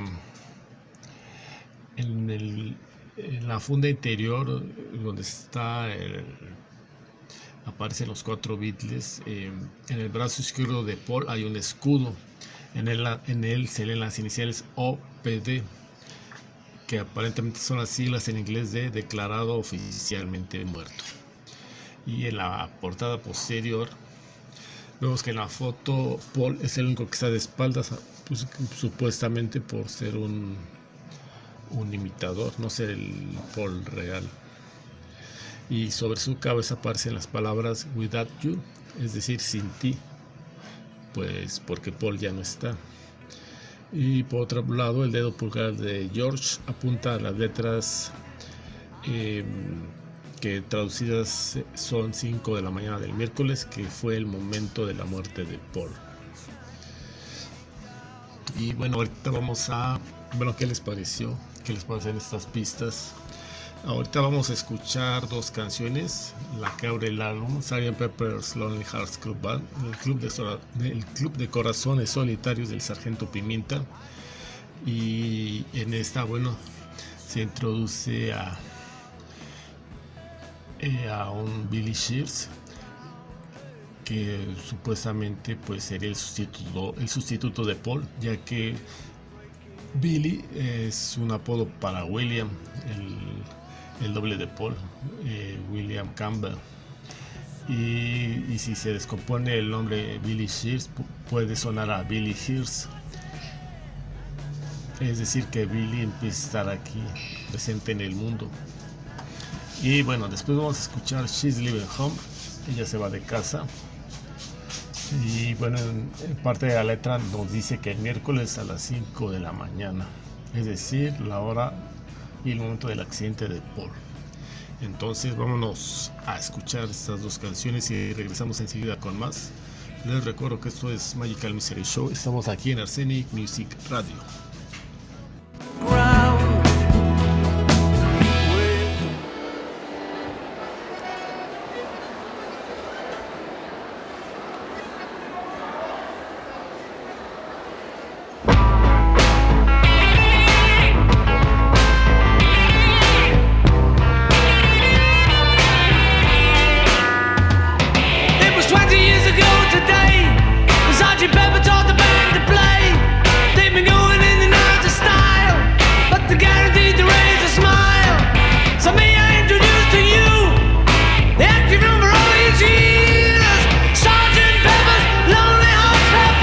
en, el, en la funda interior, donde está el, aparecen los cuatro Beatles, eh, en el brazo izquierdo de Paul hay un escudo. En él, en él se leen las iniciales O P D, que aparentemente son las siglas en inglés de declarado oficialmente muerto. Y en la portada posterior vemos que en la foto Paul es el único que está de espaldas, pues, supuestamente por ser un, un imitador, no ser el Paul real. Y sobre su cabeza aparecen las palabras without you, es decir, sin ti, pues porque Paul ya no está. Y por otro lado, el dedo pulgar de George apunta a las letras eh, que traducidas son cinco de la mañana del miércoles, que fue el momento de la muerte de Paul. Y bueno, ahorita vamos a, bueno, ¿qué les pareció? ¿Qué les parecen estas pistas? Ahorita vamos a escuchar dos canciones, la que abre el álbum, sergeant Pepper's Lonely Hearts Club Band, el club de, Sora- el club de corazones solitarios del Sargento Pimienta. Y en esta, bueno, se introduce a, eh, a un Billy Shears, que supuestamente pues sería el sustituto, el sustituto de Paul, ya que Billy es un apodo para William, el, el doble de Paul, eh, William Campbell. Y, y si se descompone el nombre Billy Shears, pu- puede sonar a Billy Shears. Es decir, que Billy empieza a estar aquí presente en el mundo. Y bueno, después vamos a escuchar She's Leaving Home, ella se va de casa. Y bueno, en, en parte de la letra nos dice que el miércoles a las cinco de la mañana, es decir, la hora y el momento del accidente de Paul. Entonces vámonos a escuchar estas dos canciones y regresamos enseguida con más. Les recuerdo que esto es Magical Mystery Show, estamos aquí en Arsenic Music Radio. It was twenty years ago today, when Sergeant Pepper taught the band to play. They've been going in and out of style, but they're guaranteed to raise a smile. So may I introduce to you the active number of these years, Sergeant Pepper's Lonely Hearts Club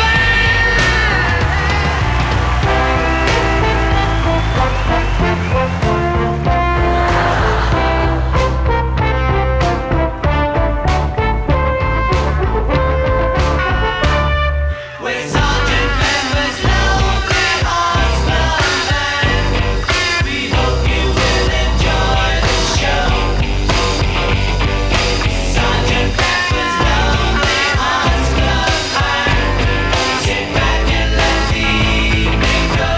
with Sergeant Pepper's Lonely Hearts Club Band. We hope you will enjoy the show. Sergeant Pepper's Lonely Hearts Club Band. Sit back and let the evening go.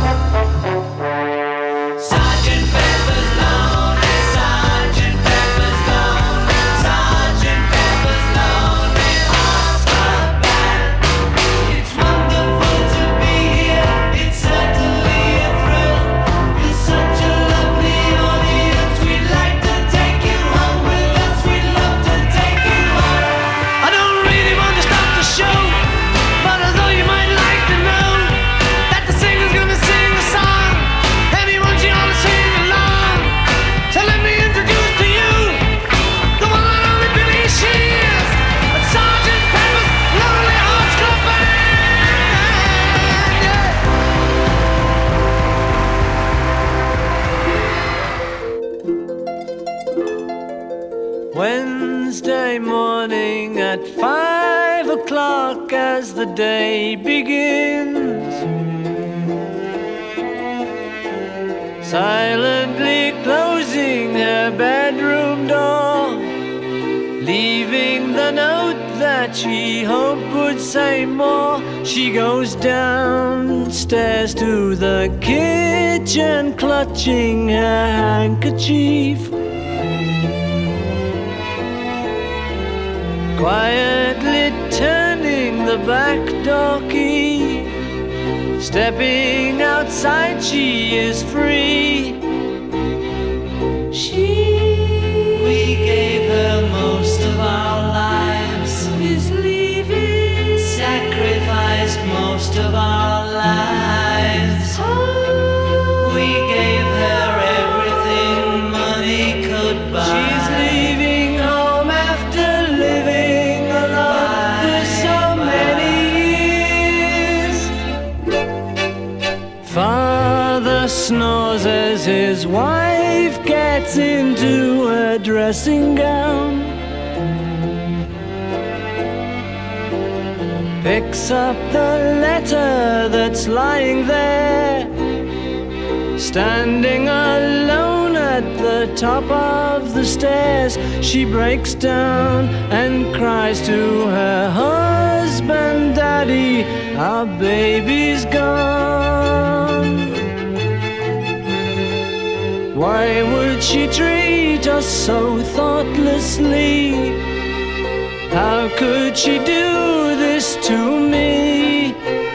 Sergeant Pepper's Lonely, Sergeant Pepper's Lonely, Sergeant Pepper's Lonely Hearts Club Band. It's wonderful to be here, it's certainly a thrill. You're such a lovely audience, we'd like to take you home with us, we'd love to take you home. I don't really want to stop the show, but I thought you might like to know that the singer's gonna sing a song, and he wants you all to sing along. So let me introduce to you the one and only Billy Shears, and Sergeant Pepper's Lonely Hearts Club Band. Yeah. Wednesday morning at five o'clock as the day begins, silently closing her bedroom door, leaving the note that she hoped would say more. She goes downstairs to the kitchen, clutching her handkerchief, quietly turning the back door key. Stepping outside, she is free. She, we gave her most of our lives, is leaving, sacrificed most of our lives. We gave her everything money could buy. She's leaving home after living alone for so many years. Father snores as his wife gets into her dressing gown, picks up the letter that's lying there, standing alone at the top of the stairs. She breaks down and cries to her husband, "Daddy, our baby's gone." Why would she treat us so thoughtlessly? How could she do this to me?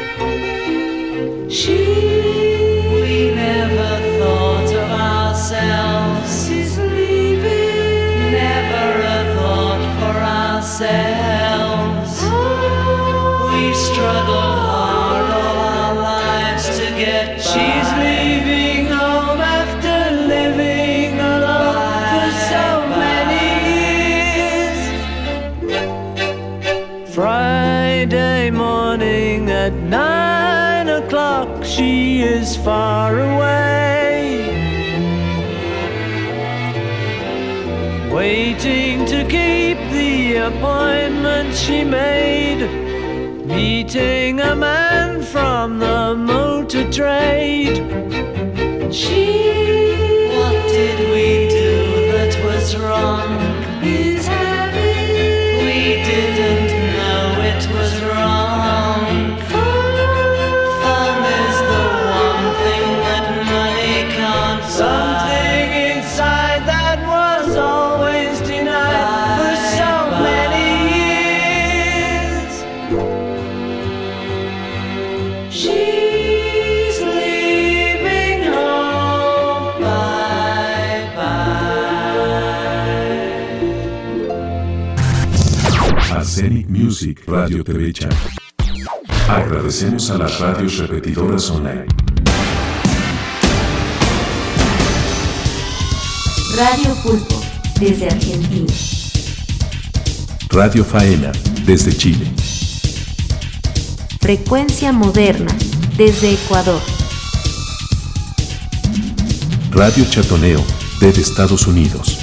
She We never thought of ourselves. She's leaving. Never a thought for ourselves. We struggled hard all our lives to get by. She's leaving home after living alone for so many years. Friday morning at nine o'clock, she is far away, waiting to keep the appointment she made, meeting a man from the motor trade. She What did we do that was wrong? He's having We didn't know it was wrong. Fun is the one thing that money can't buy. Something inside that was always denied for so many years. She's leaving home, bye bye. Arsenic Music Radio T V Chat. Agradecemos a las radios repetidoras online. Radio Pulpo, desde Argentina. Radio Faena, desde Chile. Frecuencia Moderna, desde Ecuador. Radio Chatoneo, desde Estados Unidos.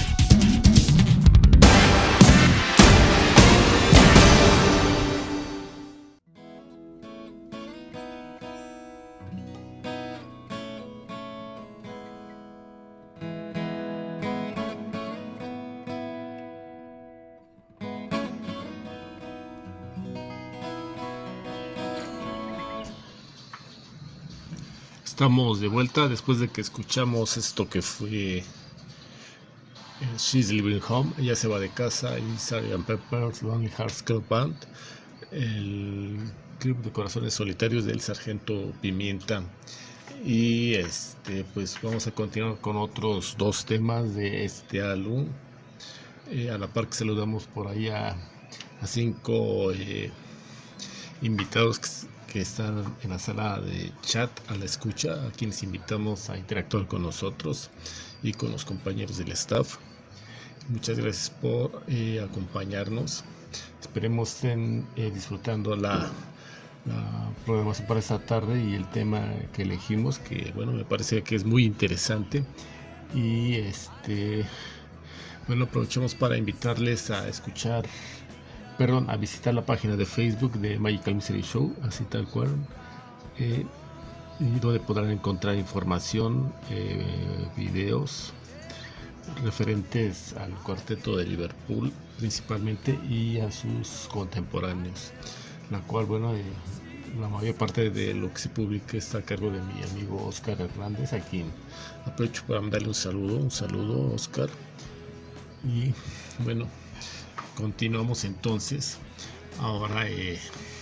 Estamos de vuelta después de que escuchamos esto que fue eh, She's Leaving Home, ella se va de casa, y sergeant Pepper's Lonely Hearts Club Band, el club de corazones solitarios del Sargento Pimienta. Y este pues vamos a continuar con otros dos temas de este álbum. Eh, a la par que saludamos por ahí a, a cinco eh, invitados que que están en la sala de chat a la escucha, a quienes invitamos a interactuar con nosotros y con los compañeros del staff. Muchas gracias por eh, acompañarnos. Esperemos estén eh, disfrutando la, la programación para esta tarde y el tema que elegimos, que bueno, me parece que es muy interesante. Y este bueno, aprovechamos para invitarles a escuchar Perdón, a visitar la página de Facebook de Magical Mystery Show, así tal cual, eh, y donde podrán encontrar información, eh, videos referentes al cuarteto de Liverpool principalmente y a sus contemporáneos, la cual, bueno, eh, la mayor parte de lo que se publica está a cargo de mi amigo Oscar Hernández, a quien aprovecho para mandarle un saludo, un saludo Oscar. Y bueno, continuamos entonces. Ahora eh,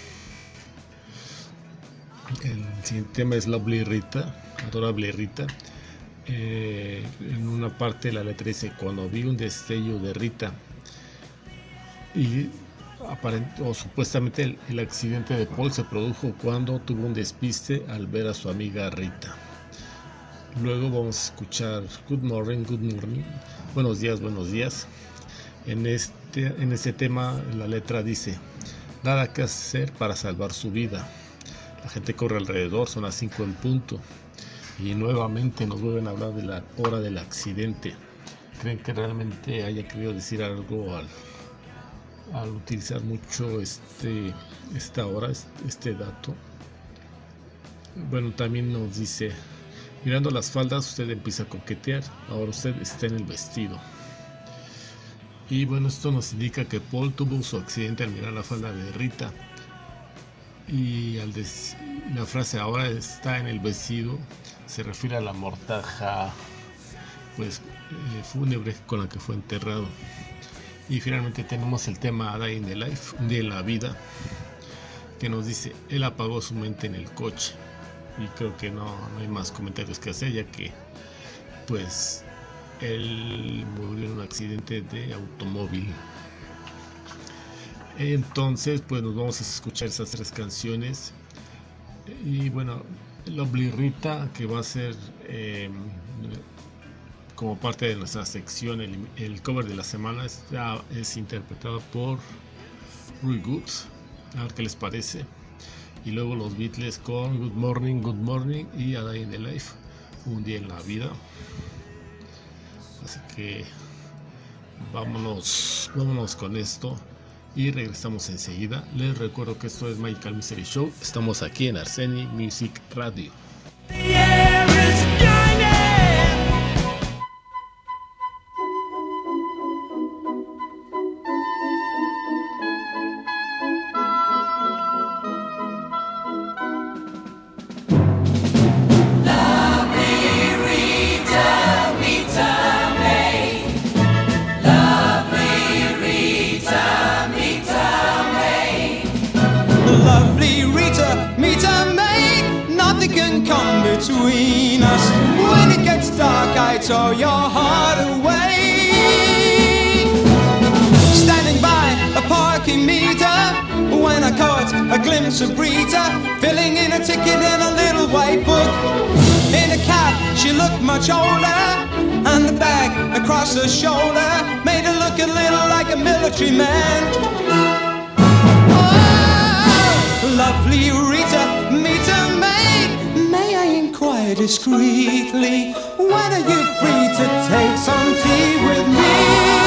el siguiente tema es Lovely Rita, Adorable Rita. Eh, en una parte de la letra dice: cuando vi un destello de Rita. Y aparente, o supuestamente el, el accidente de Paul se produjo cuando tuvo un despiste al ver a su amiga Rita. Luego vamos a escuchar Good Morning, Good Morning, buenos días, buenos días. En este, en este tema la letra dice: nada que hacer para salvar su vida. La gente corre alrededor, son las cinco en punto. Y nuevamente nos vuelven a hablar de la hora del accidente. ¿Creen que realmente haya querido decir algo al, al utilizar mucho este, esta hora, este dato? Bueno, también nos dice: mirando las faldas usted empieza a coquetear, ahora usted está en el vestido. Y bueno, esto nos indica que Paul tuvo su accidente al mirar la falda de Rita. Y al des- la frase ahora está en el vestido se refiere a la mortaja pues eh, fúnebre con la que fue enterrado. Y finalmente tenemos el tema A Day in the Life, un día en la vida, que nos dice: él apagó su mente en el coche. Y creo que no, no hay más comentarios que hacer, ya que pues él murió en un accidente de automóvil. Entonces pues nos vamos a escuchar esas tres canciones. Y bueno, Lovely Rita, que va a ser eh, como parte de nuestra sección, el, el cover de la semana, está, es interpretado por Roy Goods. A ver qué les parece. Y luego los Beatles con Good Morning, Good Morning y A Day in the Life, un día en la vida. Así que vámonos, vámonos con esto y regresamos enseguida. Les recuerdo que esto es Magical Mystery Show. Estamos aquí en Arseny Music Radio. Between us, when it gets dark, I tore your heart away. Standing by a parking meter, when I caught a glimpse of Rita, filling in a ticket in a little white book. In a cab, she looked much older, and the bag across her shoulder made her look a little like a military man. Oh, lovely Rita, meet a maid. May I inquire discreetly, when are you free to take some tea with me?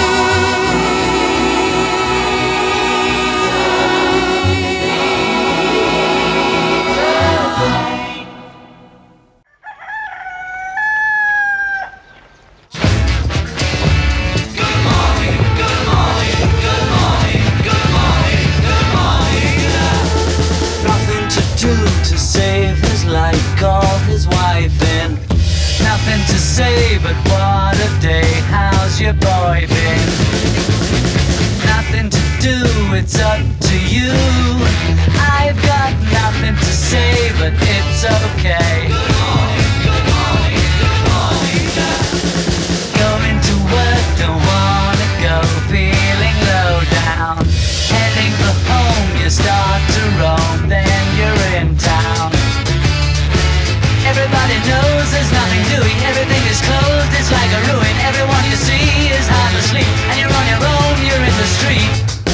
Called his wife in. Nothing to say, but what a day. How's your boy been? Nothing to do, it's up to you. I've got nothing to say, but it's okay. Good morning, good morning, good morning. Going to work, don't wanna go. Feeling low down. Heading for home, you start to roam, then you're in town. Everybody knows there's nothing doing, everything is closed, it's like a ruin. Everyone you see is half asleep, and you're on your own, you're in the street.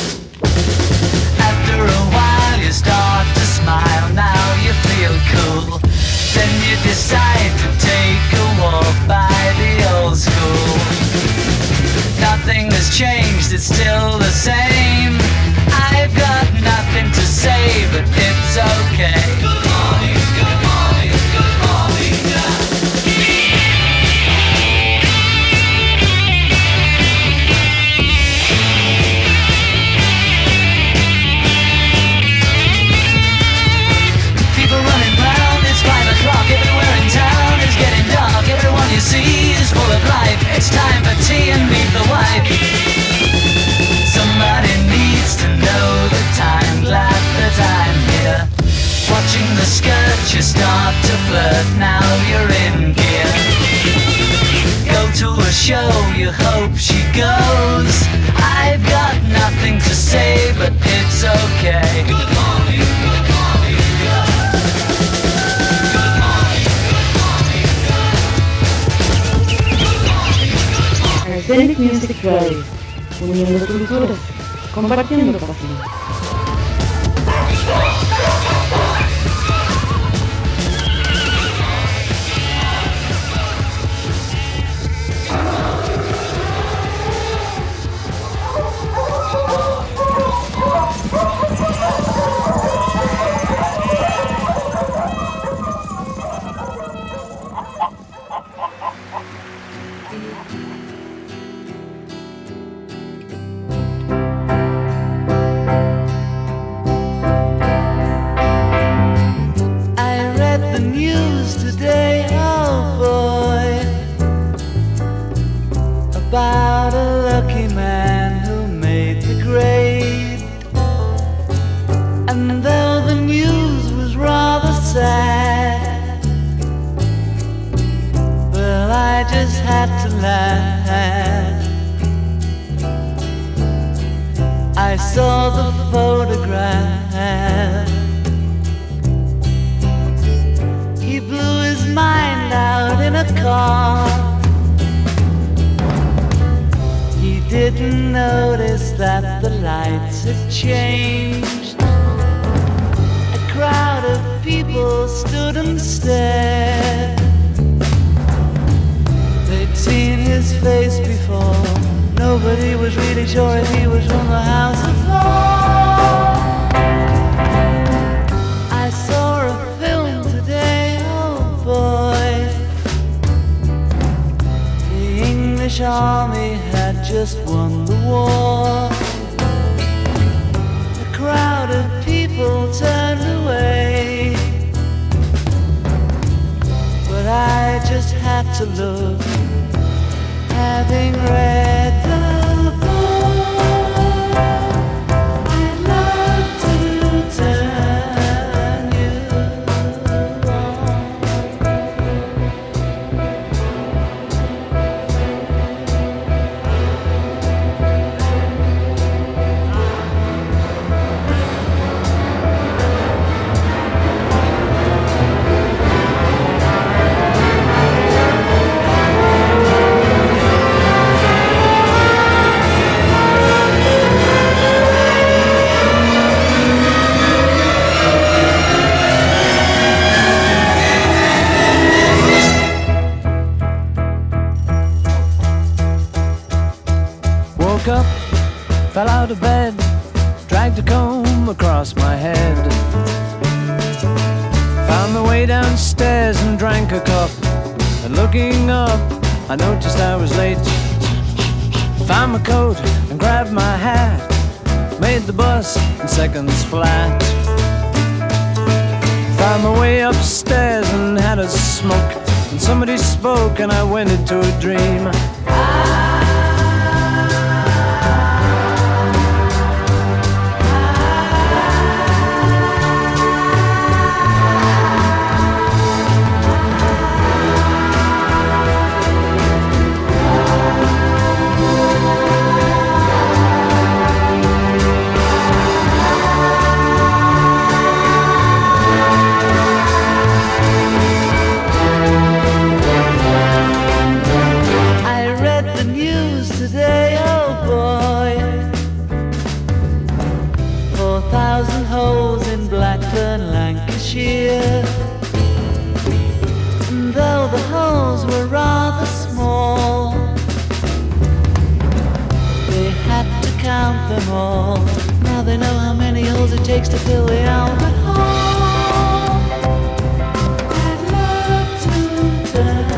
After a while you start to smile, now you feel cool. Then you decide to take a walk by the old school. Nothing has changed, it's still the same. I've got nothing to say, but it's okay. Good morning, good morning. Everywhere in town is getting dark. Everyone you see is full of life. It's time for tea and meet the wife. Somebody needs to know the time. Glad that I'm here. Watching the skirt, you start to flirt. Now you're in gear. Go to a show, you hope she goes. I've got nothing to say, but it's okay. Good morning, good morning, good. Arseny Music Radio, uniendo culturas, compartiendo pasión. I saw the photograph. He blew his mind out in a car. He didn't notice that the lights had changed. A crowd of people stood and stared. They'd seen his face before. Nobody was really sure if he was from the House of Law. I saw a film today, oh boy. The English army had just won the war. A crowd of people turned away, but I just had to look, having read the book. I'd love to turn you up, fell out of bed, dragged a comb across my head. Found my way downstairs and drank a cup. And looking up, I noticed I was late. Found my coat and grabbed my hat. Made the bus in seconds flat. Found my way upstairs and had a smoke. And somebody spoke and I went into a dream. And though the holes were rather small, they had to count them all. Now they know how many holes it takes to fill the Albert Hall. I'd love to turn.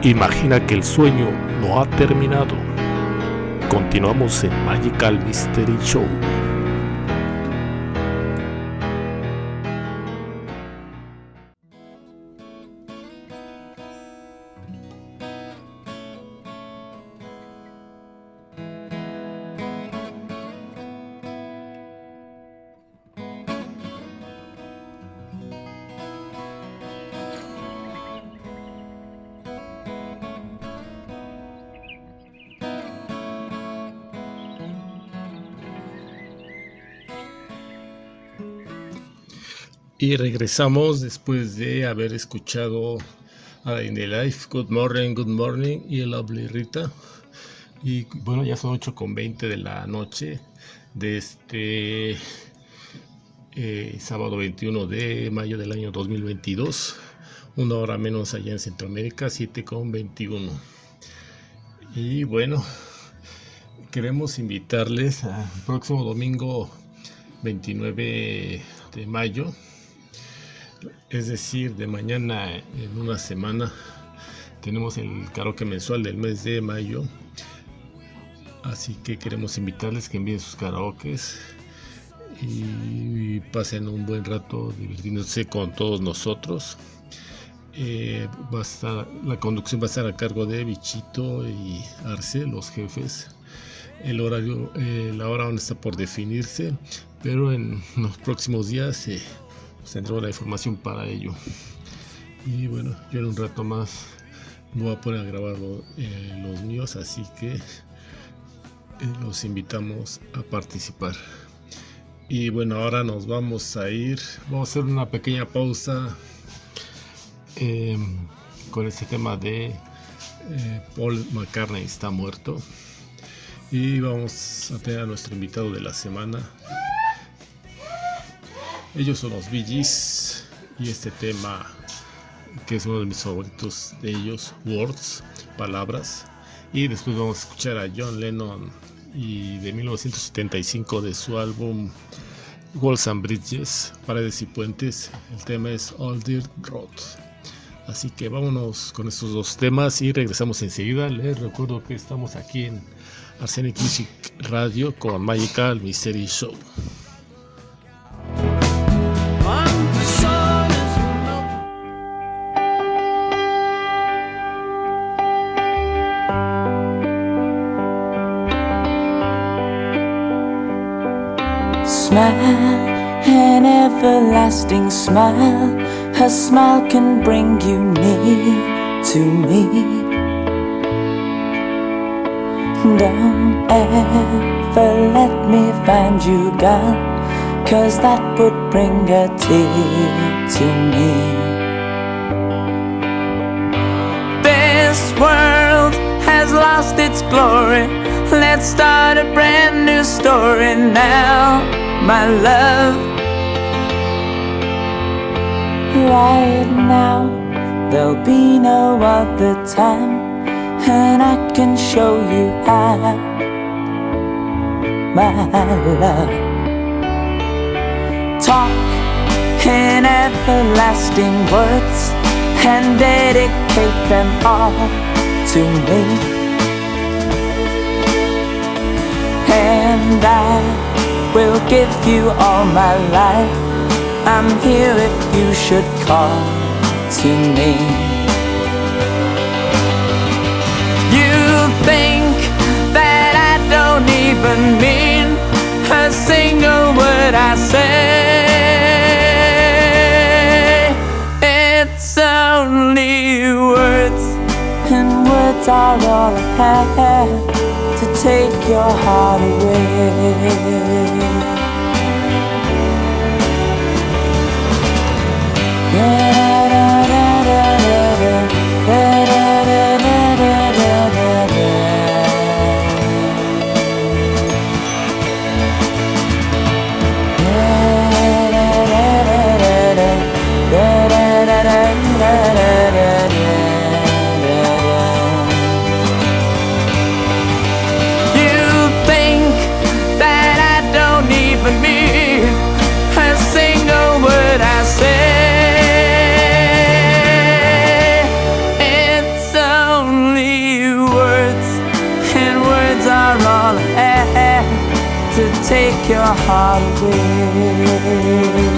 Imagina que el sueño no ha terminado. Continuamos en Magical Mystery Show. Y regresamos después de haber escuchado a In the Life, Good Morning, Good Morning y el Lovely Rita. Y bueno, ya son ocho con veinte de la noche de este eh, sábado veintiuno de mayo del año dos mil veintidós. Una hora menos allá en Centroamérica, siete con veintiuno. Y bueno, queremos invitarles al próximo domingo veintinueve de mayo. Es decir, de mañana en una semana tenemos el karaoke mensual del mes de mayo. Así que queremos invitarles que envíen sus karaokes y pasen un buen rato divirtiéndose con todos nosotros. Eh, va a estar, la conducción va a estar a cargo de Bichito y Arce, los jefes. El horario, eh, la hora aún está por definirse, pero en los próximos días eh, tendremos la información para ello. Y bueno, yo en un rato más voy a poner a grabar eh, los míos, así que eh, los invitamos a participar. Y bueno, ahora nos vamos a ir, vamos a hacer una pequeña pausa eh, con este tema de eh, Paul McCartney está muerto. Y vamos a tener a nuestro invitado de la semana. Ellos son los Bee Gees y este tema, que es uno de mis favoritos de ellos, Words, palabras. Y después vamos a escuchar a John Lennon y de mil novecientos setenta y cinco de su álbum Walls and Bridges, Paredes y Puentes. El tema es All Dirt Road. Así que vámonos con estos dos temas y regresamos enseguida. Les recuerdo que estamos aquí en Arsenic Music Radio con Magical Mystery Show. Smile, an everlasting smile. A smile can bring you near to me. Don't ever let me find you gone, 'cause that would bring a tear to me. This world has lost its glory. Let's start a brand new story now, my love. Right now, there'll be no other time, and I can show you how, my love. Talk in everlasting words and dedicate them all to me, and I will give you all my life. I'm here if you should call to me. You think that I don't even mean a single word I say. It's only words, and words are all I have to take your heart away. take your heart away.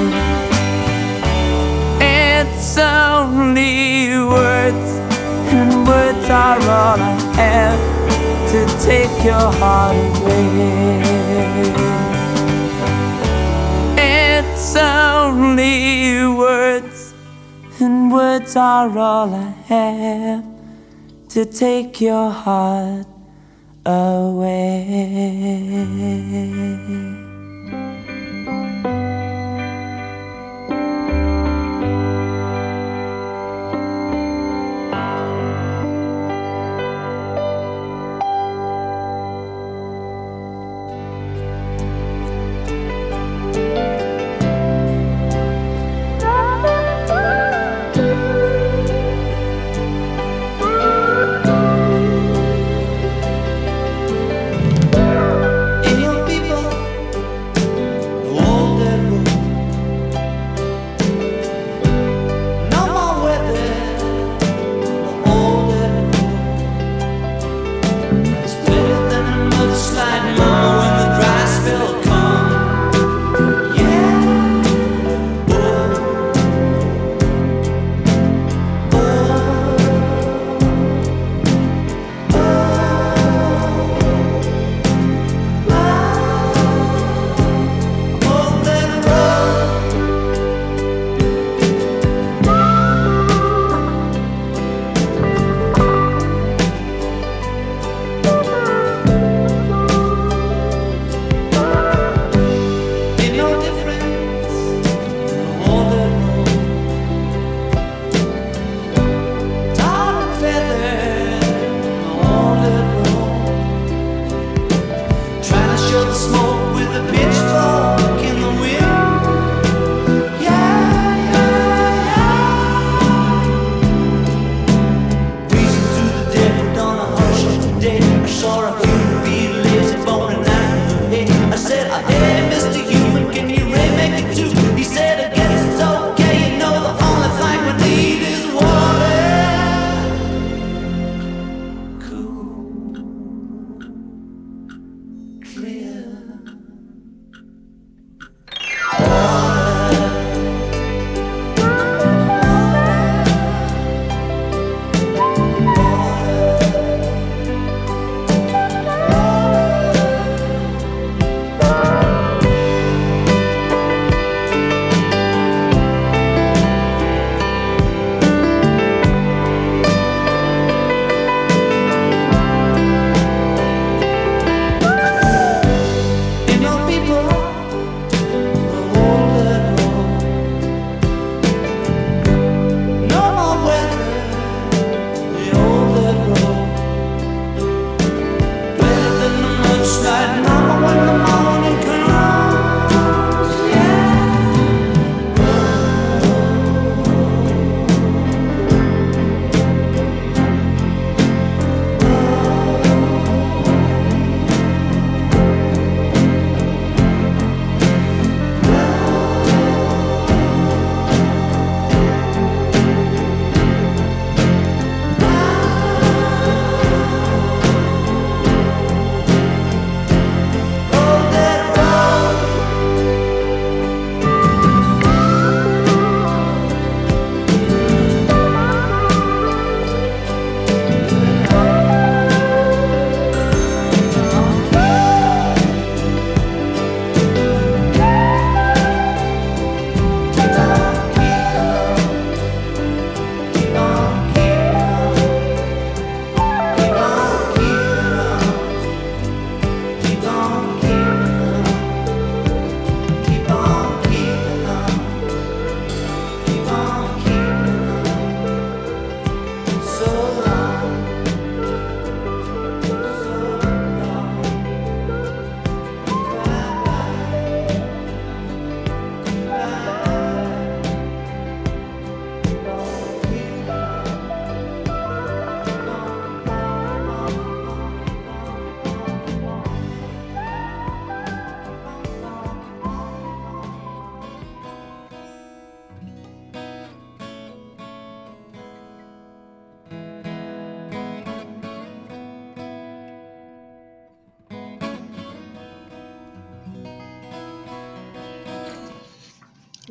It's only words, and words are all I have to take your heart away. It's only words, and words are all I have to take your heart away.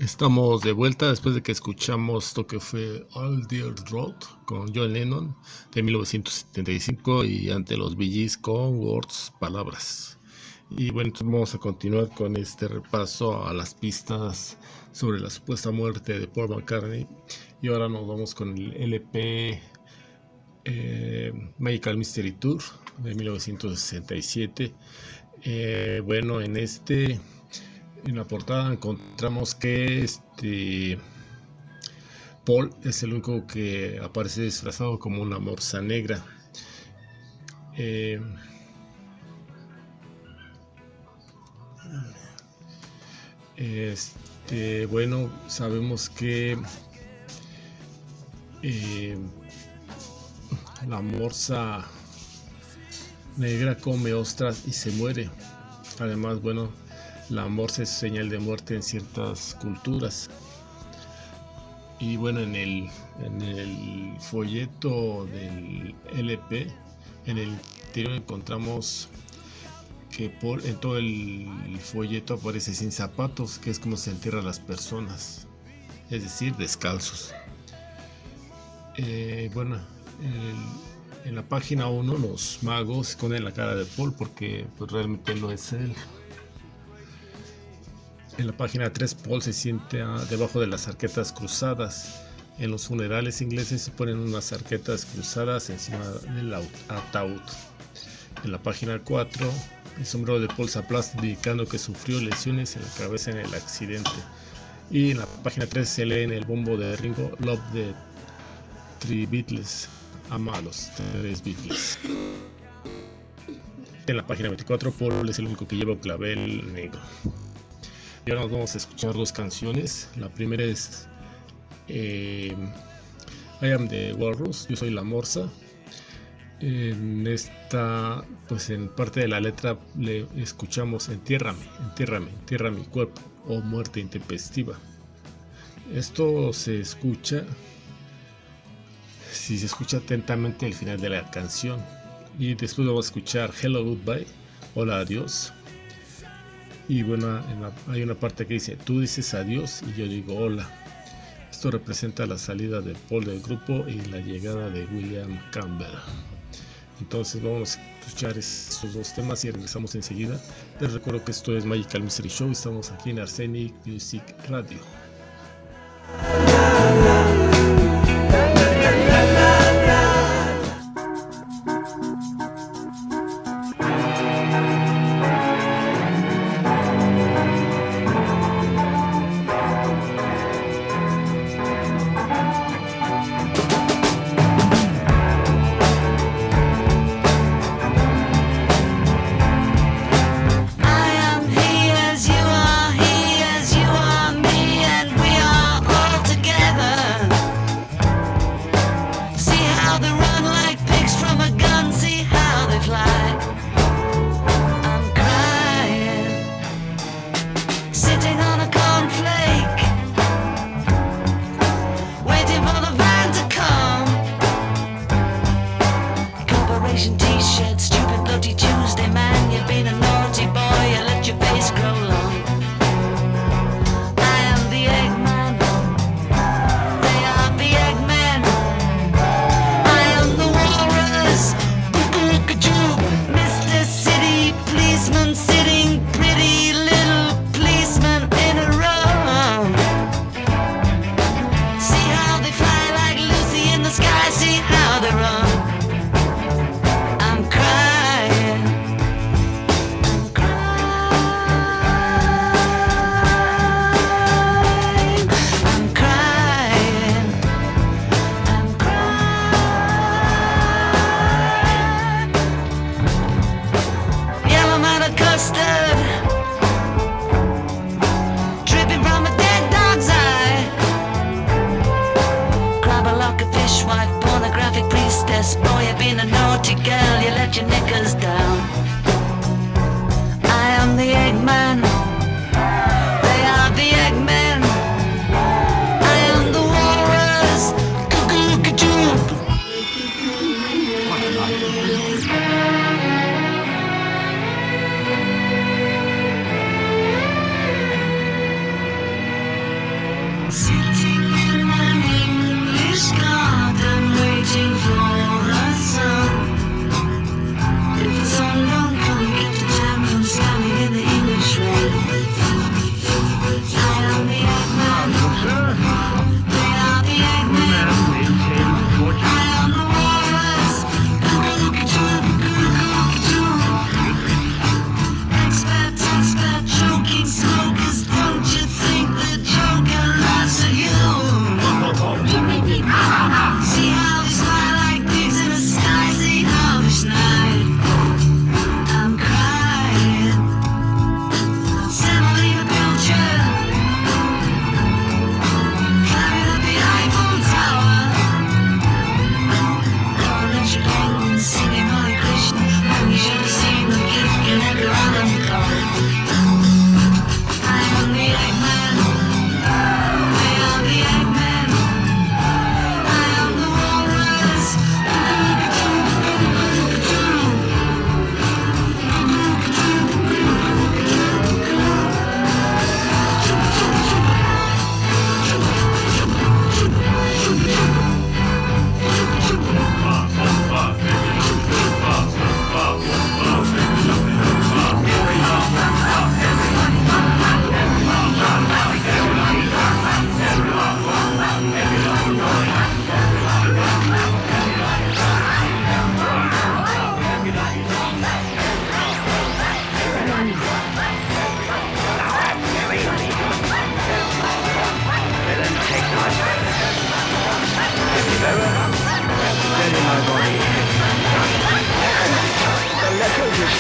Estamos de vuelta después de que escuchamos lo que fue All Dear Road con John Lennon de mil novecientos setenta y cinco y ante los Bee Gees con Words, Palabras. Y bueno, entonces vamos a continuar con este repaso a las pistas sobre la supuesta muerte de Paul McCartney. Y ahora nos vamos con el L P eh, Magical Mystery Tour de mil novecientos sesenta y siete. Eh, bueno, en este... En la portada encontramos que este Paul es el único que aparece disfrazado como una morsa negra. Eh, este, bueno, sabemos que eh, la morsa negra come ostras y se muere. Además, bueno, la morsa es señal de muerte en ciertas culturas. Y bueno, en el, en el folleto del L P, en el interior encontramos que Paul, en todo el folleto aparece sin zapatos, que es como se entierran las personas, es decir, descalzos. Eh, bueno, el, en la página uno los magos esconden la cara de Paul porque pues, realmente no es él. En la página tres, Paul se sienta debajo de las arquetas cruzadas. En los funerales ingleses se ponen unas arquetas cruzadas encima del ataúd. En la página cuatro, el sombrero de Paul se aplasta indicando que sufrió lesiones en la cabeza en el accidente. Y en la página tres se lee en el bombo de Ringo, Love the Three Beatles, ama a los tres Beatles. En la página veinticuatro, Paul es el único que lleva un clavel negro. Y ahora nos vamos a escuchar dos canciones. La primera es eh, I Am the Walrus, Yo soy la morsa. En esta, pues en parte de la letra le escuchamos entiérrame, entiérrame, entierra mi cuerpo o muerte intempestiva. Esto se escucha, si se escucha atentamente el final de la canción. Y después vamos a escuchar Hello Goodbye, hola adiós. Y bueno, en la, hay una parte que dice, tú dices adiós y yo digo hola. Esto representa la salida de Paul del grupo y la llegada de William Campbell. Entonces vamos a escuchar estos dos temas y regresamos enseguida. Les recuerdo que esto es Magical Mystery Show y estamos aquí en Arsenic Music Radio.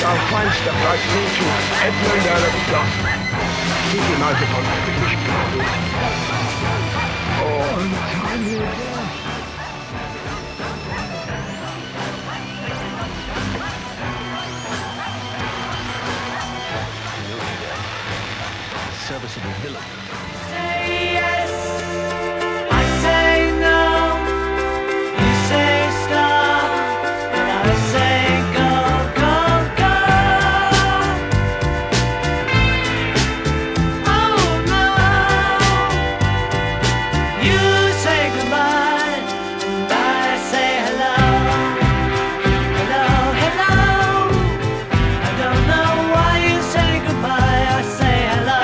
our fine stuff like Vincent, Edmund Earl of Gloucester. Keep your knife upon the British people. Oh, untimely death. Serviceable villain. Say yes, I say no. You say stop, and I say go, go, go. Oh no, you say goodbye, and I say hello, hello, hello. I don't know why you say goodbye. I say hello.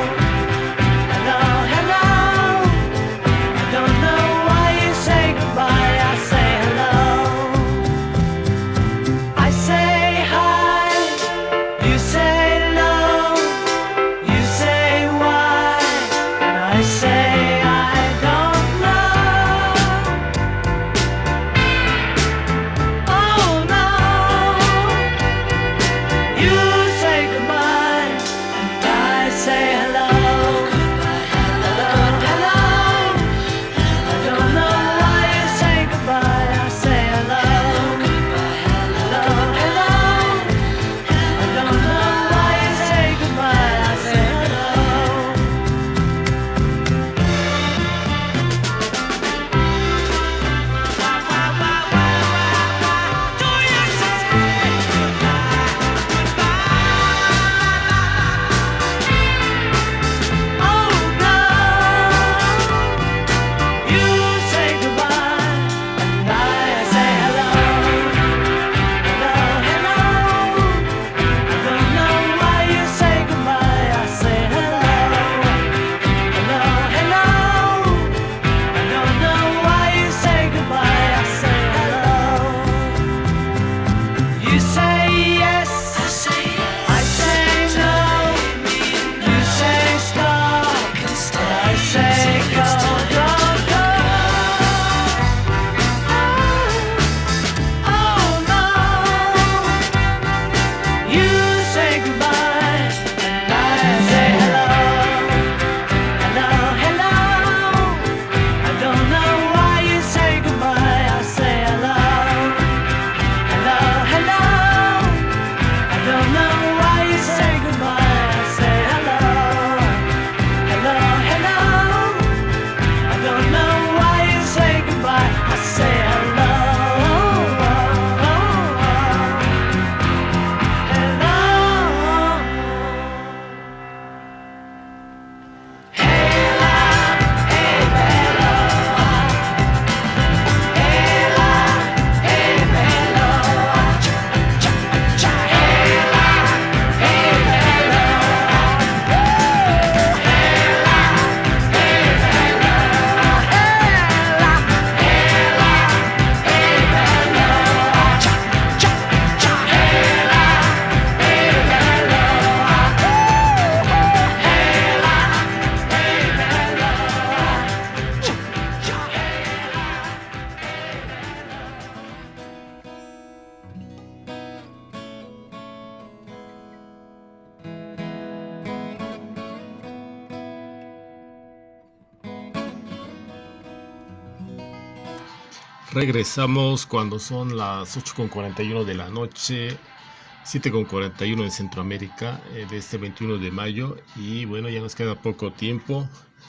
Regresamos cuando son las ocho con cuarenta y uno de la noche, siete con cuarenta y uno en Centroamérica, eh, de este veintiuno de mayo. Y bueno, ya nos queda poco tiempo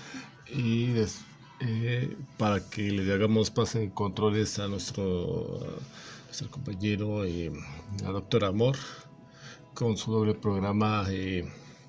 y des, eh, para que le hagamos paso en controles a nuestro, a nuestro compañero, eh, a Doctor Amor, con su doble programa, eh,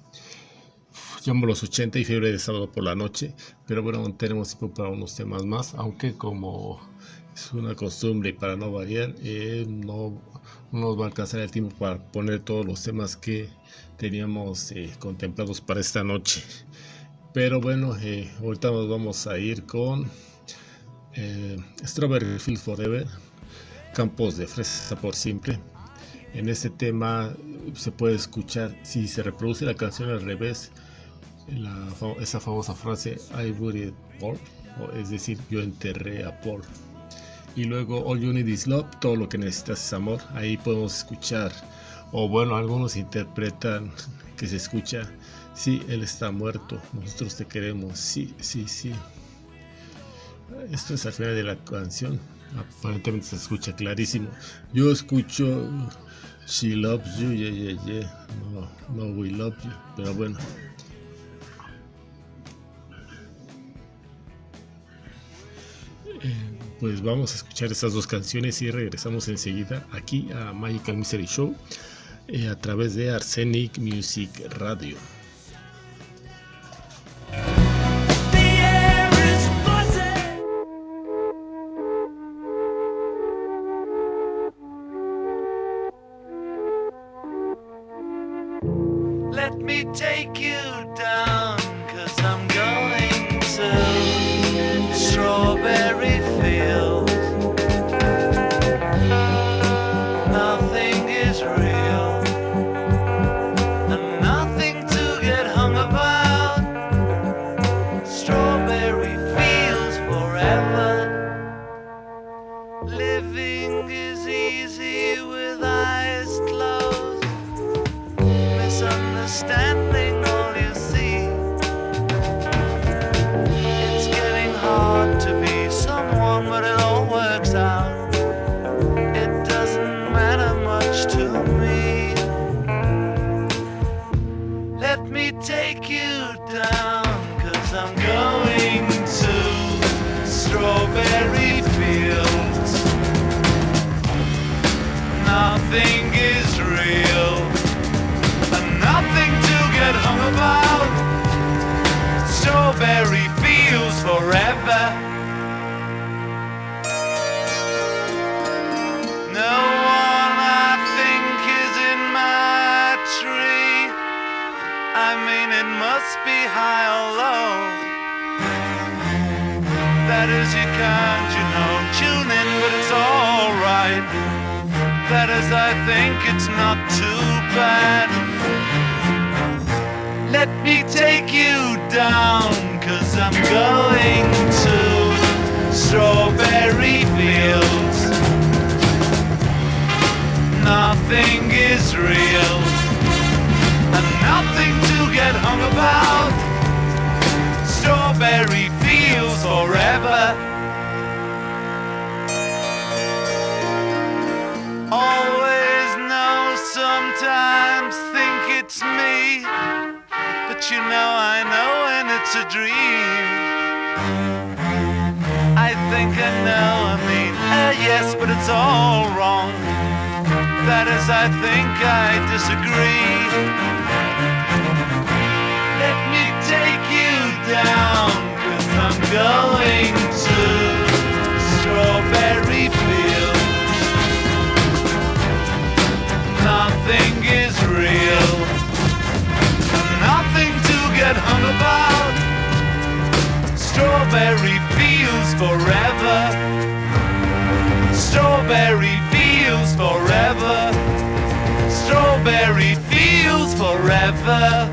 llamo los ochenta y Fiebre de Sábado por la Noche. Pero bueno, tenemos tiempo para unos temas más, aunque como es una costumbre y para no variar, eh, no, no nos va a alcanzar el tiempo para poner todos los temas que teníamos eh, contemplados para esta noche. Pero bueno, eh, ahorita nos vamos a ir con eh, Strawberry Fields Forever, Campos de Fresa por Siempre. En este tema se puede escuchar, si se reproduce la canción al revés, la, esa famosa frase I buried Paul, es decir, yo enterré a Paul. Y luego All You Need Is Love, todo lo que necesitas es amor. Ahí podemos escuchar O bueno, algunos interpretan que se escucha, sí, él está muerto, nosotros te queremos, sí, sí, sí. Esto es al final de la canción, aparentemente se escucha clarísimo. Yo escucho She loves you, yeah, yeah, yeah. No, no, we love you, pero bueno. Eh, pues vamos a escuchar estas dos canciones y regresamos enseguida aquí a Magical Mystery Show eh, a través de Arsenic Music Radio. Let me take you down, 'cause I'm going to Strawberry Fields. Nothing is real, and nothing to get hung about. Strawberry Fields forever. Living is easy with eyes closed. Misunderstanding all you see. It's getting hard to be someone, but it all works out. It doesn't matter much to me. Let me take you down, 'cause I'm going to Strawberry Fields. Nothing is real, and nothing to get hung about. Strawberry Fields forever. No one I think is in my tree. I mean, it must be high or low. That is, you can't, you know, tune in, but it's alright. That is, I think it's not too bad. Let me take you down, 'cause I'm going to Strawberry Fields. Nothing is real, and nothing to get hung about. Strawberry Fields forever. Always know, sometimes think it's me, but you know I know when it's a dream. I think I know, I mean, uh, yes, but it's all wrong. That is, I think I disagree. Let me take you down, 'cause I'm going to Strawberry Fields. Nothing is real, nothing to get hung about. Strawberry Fields forever. Strawberry Fields forever. Strawberry Fields forever.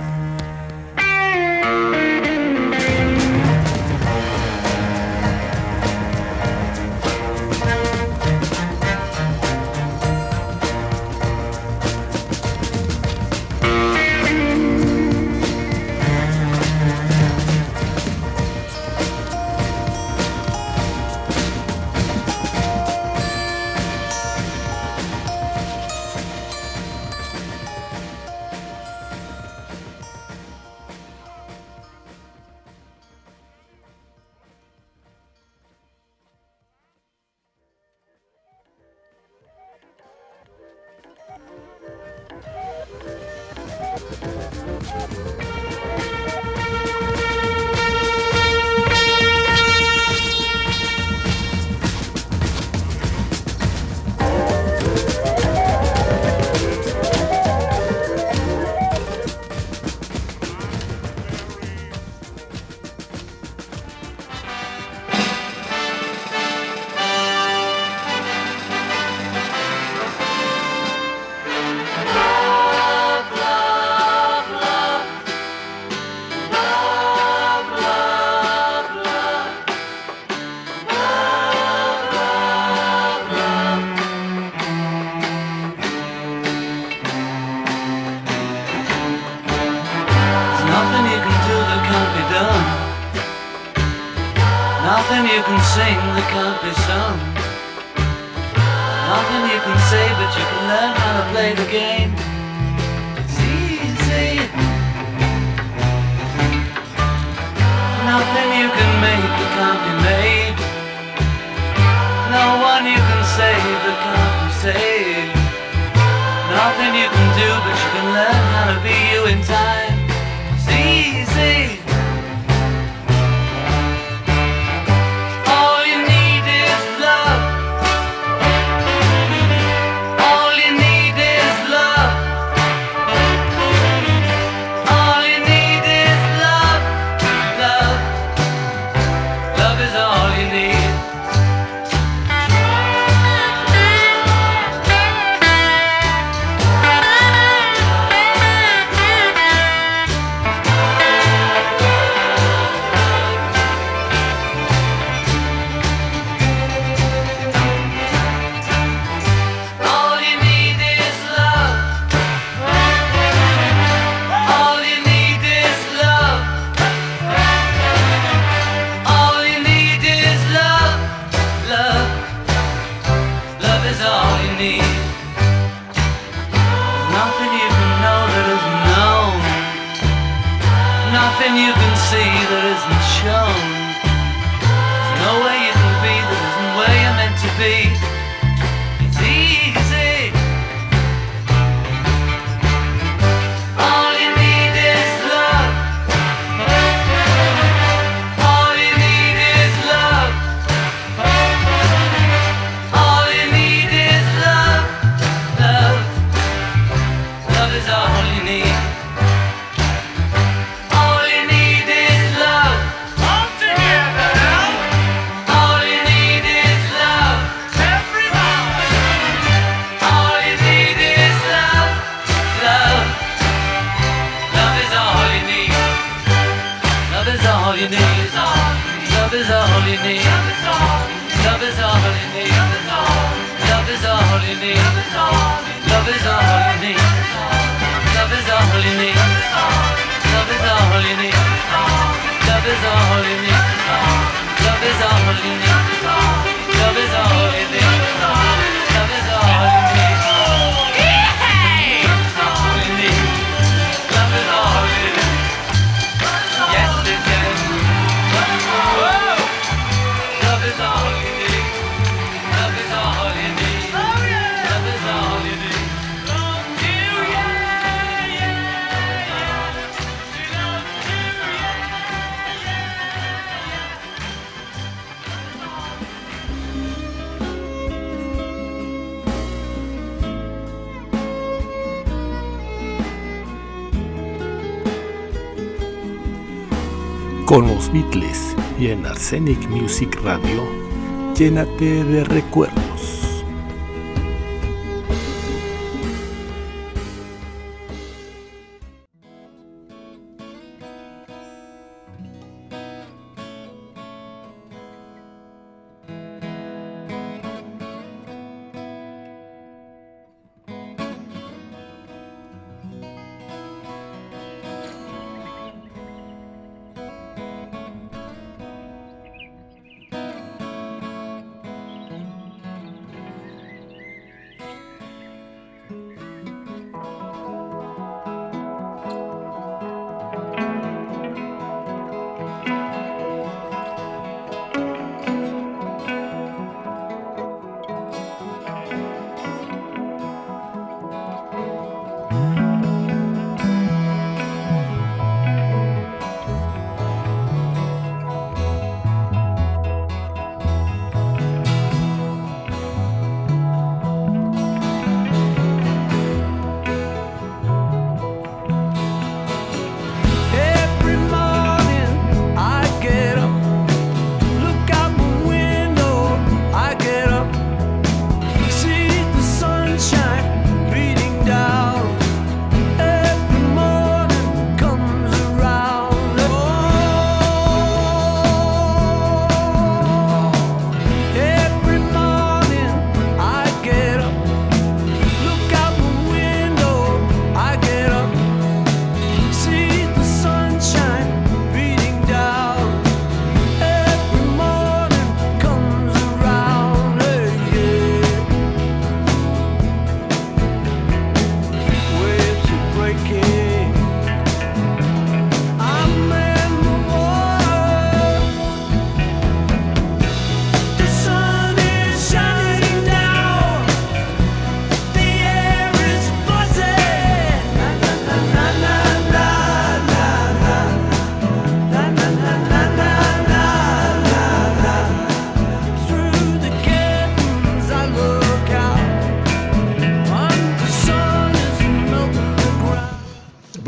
Nothing you can sing that can't be sung. Nothing you can say, but you can learn how to play the game. It's easy. Nothing you can make that can't be made. No one you can save that can't be saved. Nothing you can do, but you can learn how to be you in time. It's easy. All you need is love. All you need is love. All you need is love. Love. Love is all you need. Nothing you can see that isn't shown. There's no way you can be that isn't where you're meant to be. It's easy. All you need is love. All you need is love. All you need is love. Love. Love is all you need. Love is all you need. Love is all you need. Love is all you need. Love is all you need. Love is all you need. Love is all you need. Love is all you need. Love is all you need. Love is all you need. Love is all you need. Love is all you need. Yes, it is. Love is all you need. Love is all you need. Love is all you need. Love you, yeah, yeah, yeah. She loves you, yeah, yeah, yeah. Con los Beatles y en Arsenic Music Radio, llénate de recuerdos.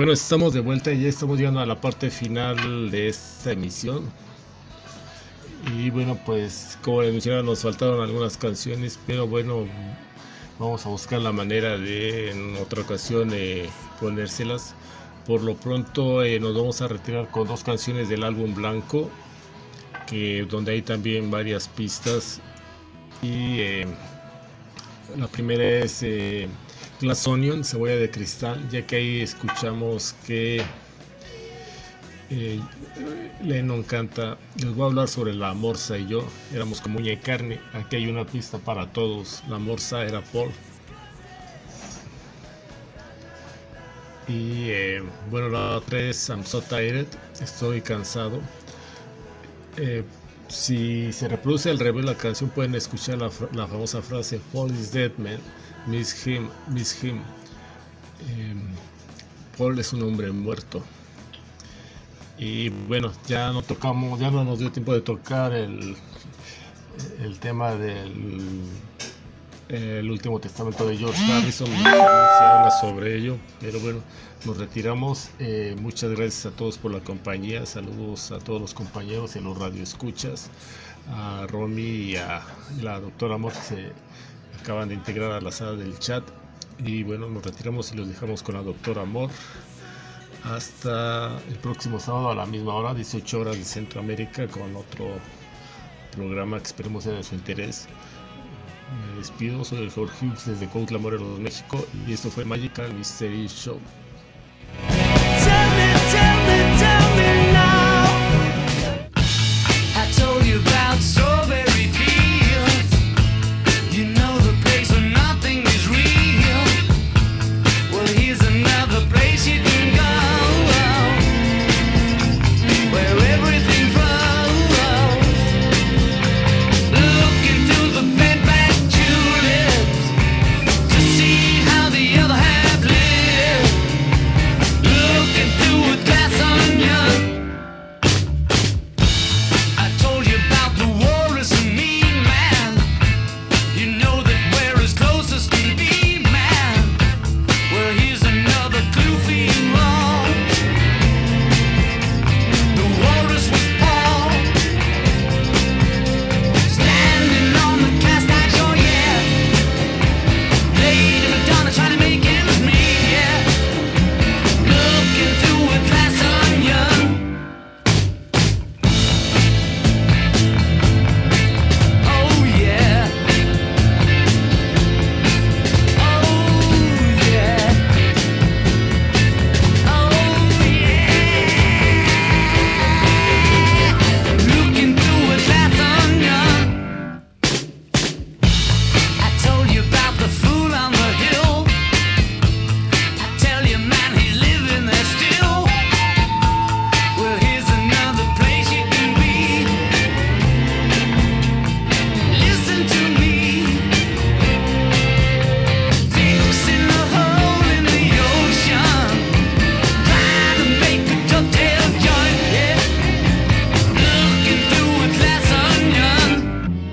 bueno, estamos de vuelta y ya estamos llegando a la parte final de esta emisión. Y bueno, pues como les mencionaba, nos faltaron algunas canciones, pero bueno, vamos a buscar la manera de en otra ocasión eh, ponérselas. Por lo pronto eh, nos vamos a retirar con dos canciones del álbum Blanco, que donde hay también varias pistas. Y eh, la primera es eh, Glass Onion, Cebolla de Cristal, ya que ahí escuchamos que eh, Lennon canta: les voy a hablar sobre la morsa y yo, éramos como uña y carne. Aquí hay una pista para todos: la morsa era Paul. Y eh, bueno, la otra es I'm so tired, estoy cansado. Eh, si se reproduce al revés la canción, pueden escuchar la, la famosa frase Paul is dead man, miss him, miss him. Eh, Paul es un hombre muerto. Y bueno, ya no tocamos, ya no nos dio tiempo de tocar el, el tema del el último testamento de George Harrison. Se habla sobre ello, pero bueno, nos retiramos. Eh, muchas gracias a todos por la compañía. Saludos a todos los compañeros y a los radioescuchas, a Romy y a la doctora Amor, que se acaban de integrar a la sala del chat. Y bueno, nos retiramos y los dejamos con la doctora Amor hasta el próximo sábado a la misma hora, dieciocho horas de Centroamérica, con otro programa que esperemos sea de su interés. Me despido, soy el Jorge Hughes desde Cuautla, Morelos, México, y esto fue Magical Mystery Show. Tell me, tell me, tell me now. I told you about strawberry fields. You know the place where nothing is real. Well, here's another place you can go, where everything flows. Looking through the bed-back tulips to see how the other half lives. Looking through a glass onion. I told you about the walrus and me, man. You know that we're as close as can be, man. Well, here's another clue for you all. The walrus was Paul, standing on the cast iron shore, yeah. Lady Madonna trying to make ends meet, yeah. Looking through a glass onion. Oh yeah. Oh yeah. Oh yeah. Looking through a glass onion. I told you about the fool on the hill. I tell you, man, he's living there still. Well, here's another place you can be. Listen to me. Fixing a hole in the ocean, trying to make a dovetail joint, yeah. Looking through a glass onion.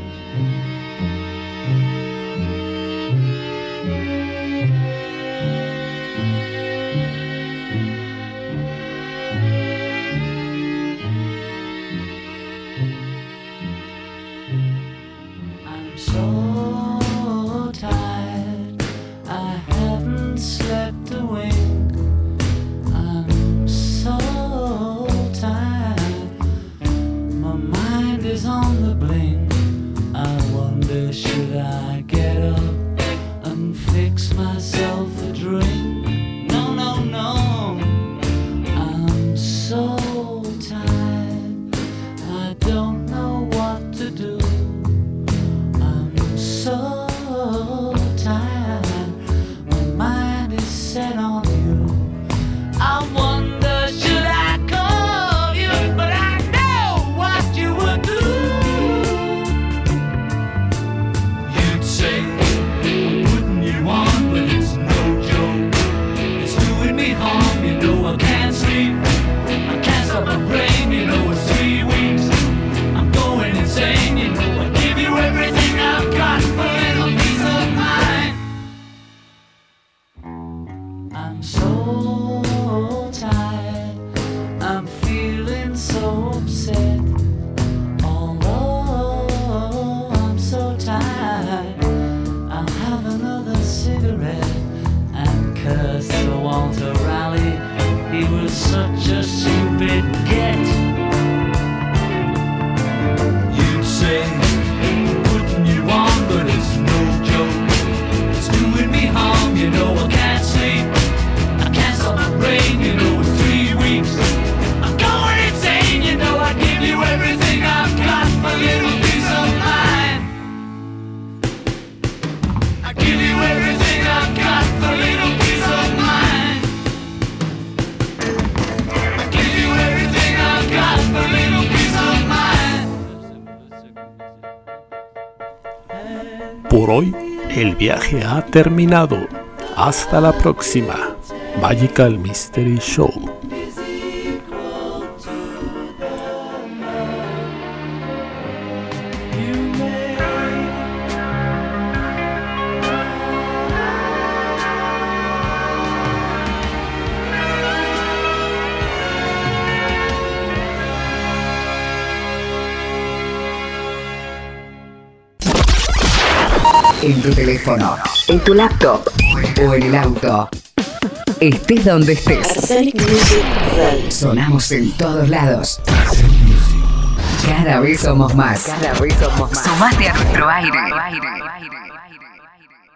I'm so tired, I haven't slept a wink. I'm so tired, my mind is on the blink. I wonder, should I get up and fix myself a drink? No, no, no, I'm so tired, I don't know what to do. I'm so tired, my mind is set on you. I wonder, should I call you? But I know what you would do. You'd say, I'm putting you on, but it's no joke. It's doing me harm, you know I can't sleep. I can't stop my brain, you know it's three weeks. I'm going insane, you know I give you everything I've got for a little peace of mind. I'm so El viaje ha terminado. Hasta la próxima. Magical Mystery Show. En tu teléfono, en tu laptop o en el auto. Estés donde estés. Arsenic Music Radio. Sonamos en todos lados. Cada vez somos más. Cada vez somos más. Sumate a nuestro aire.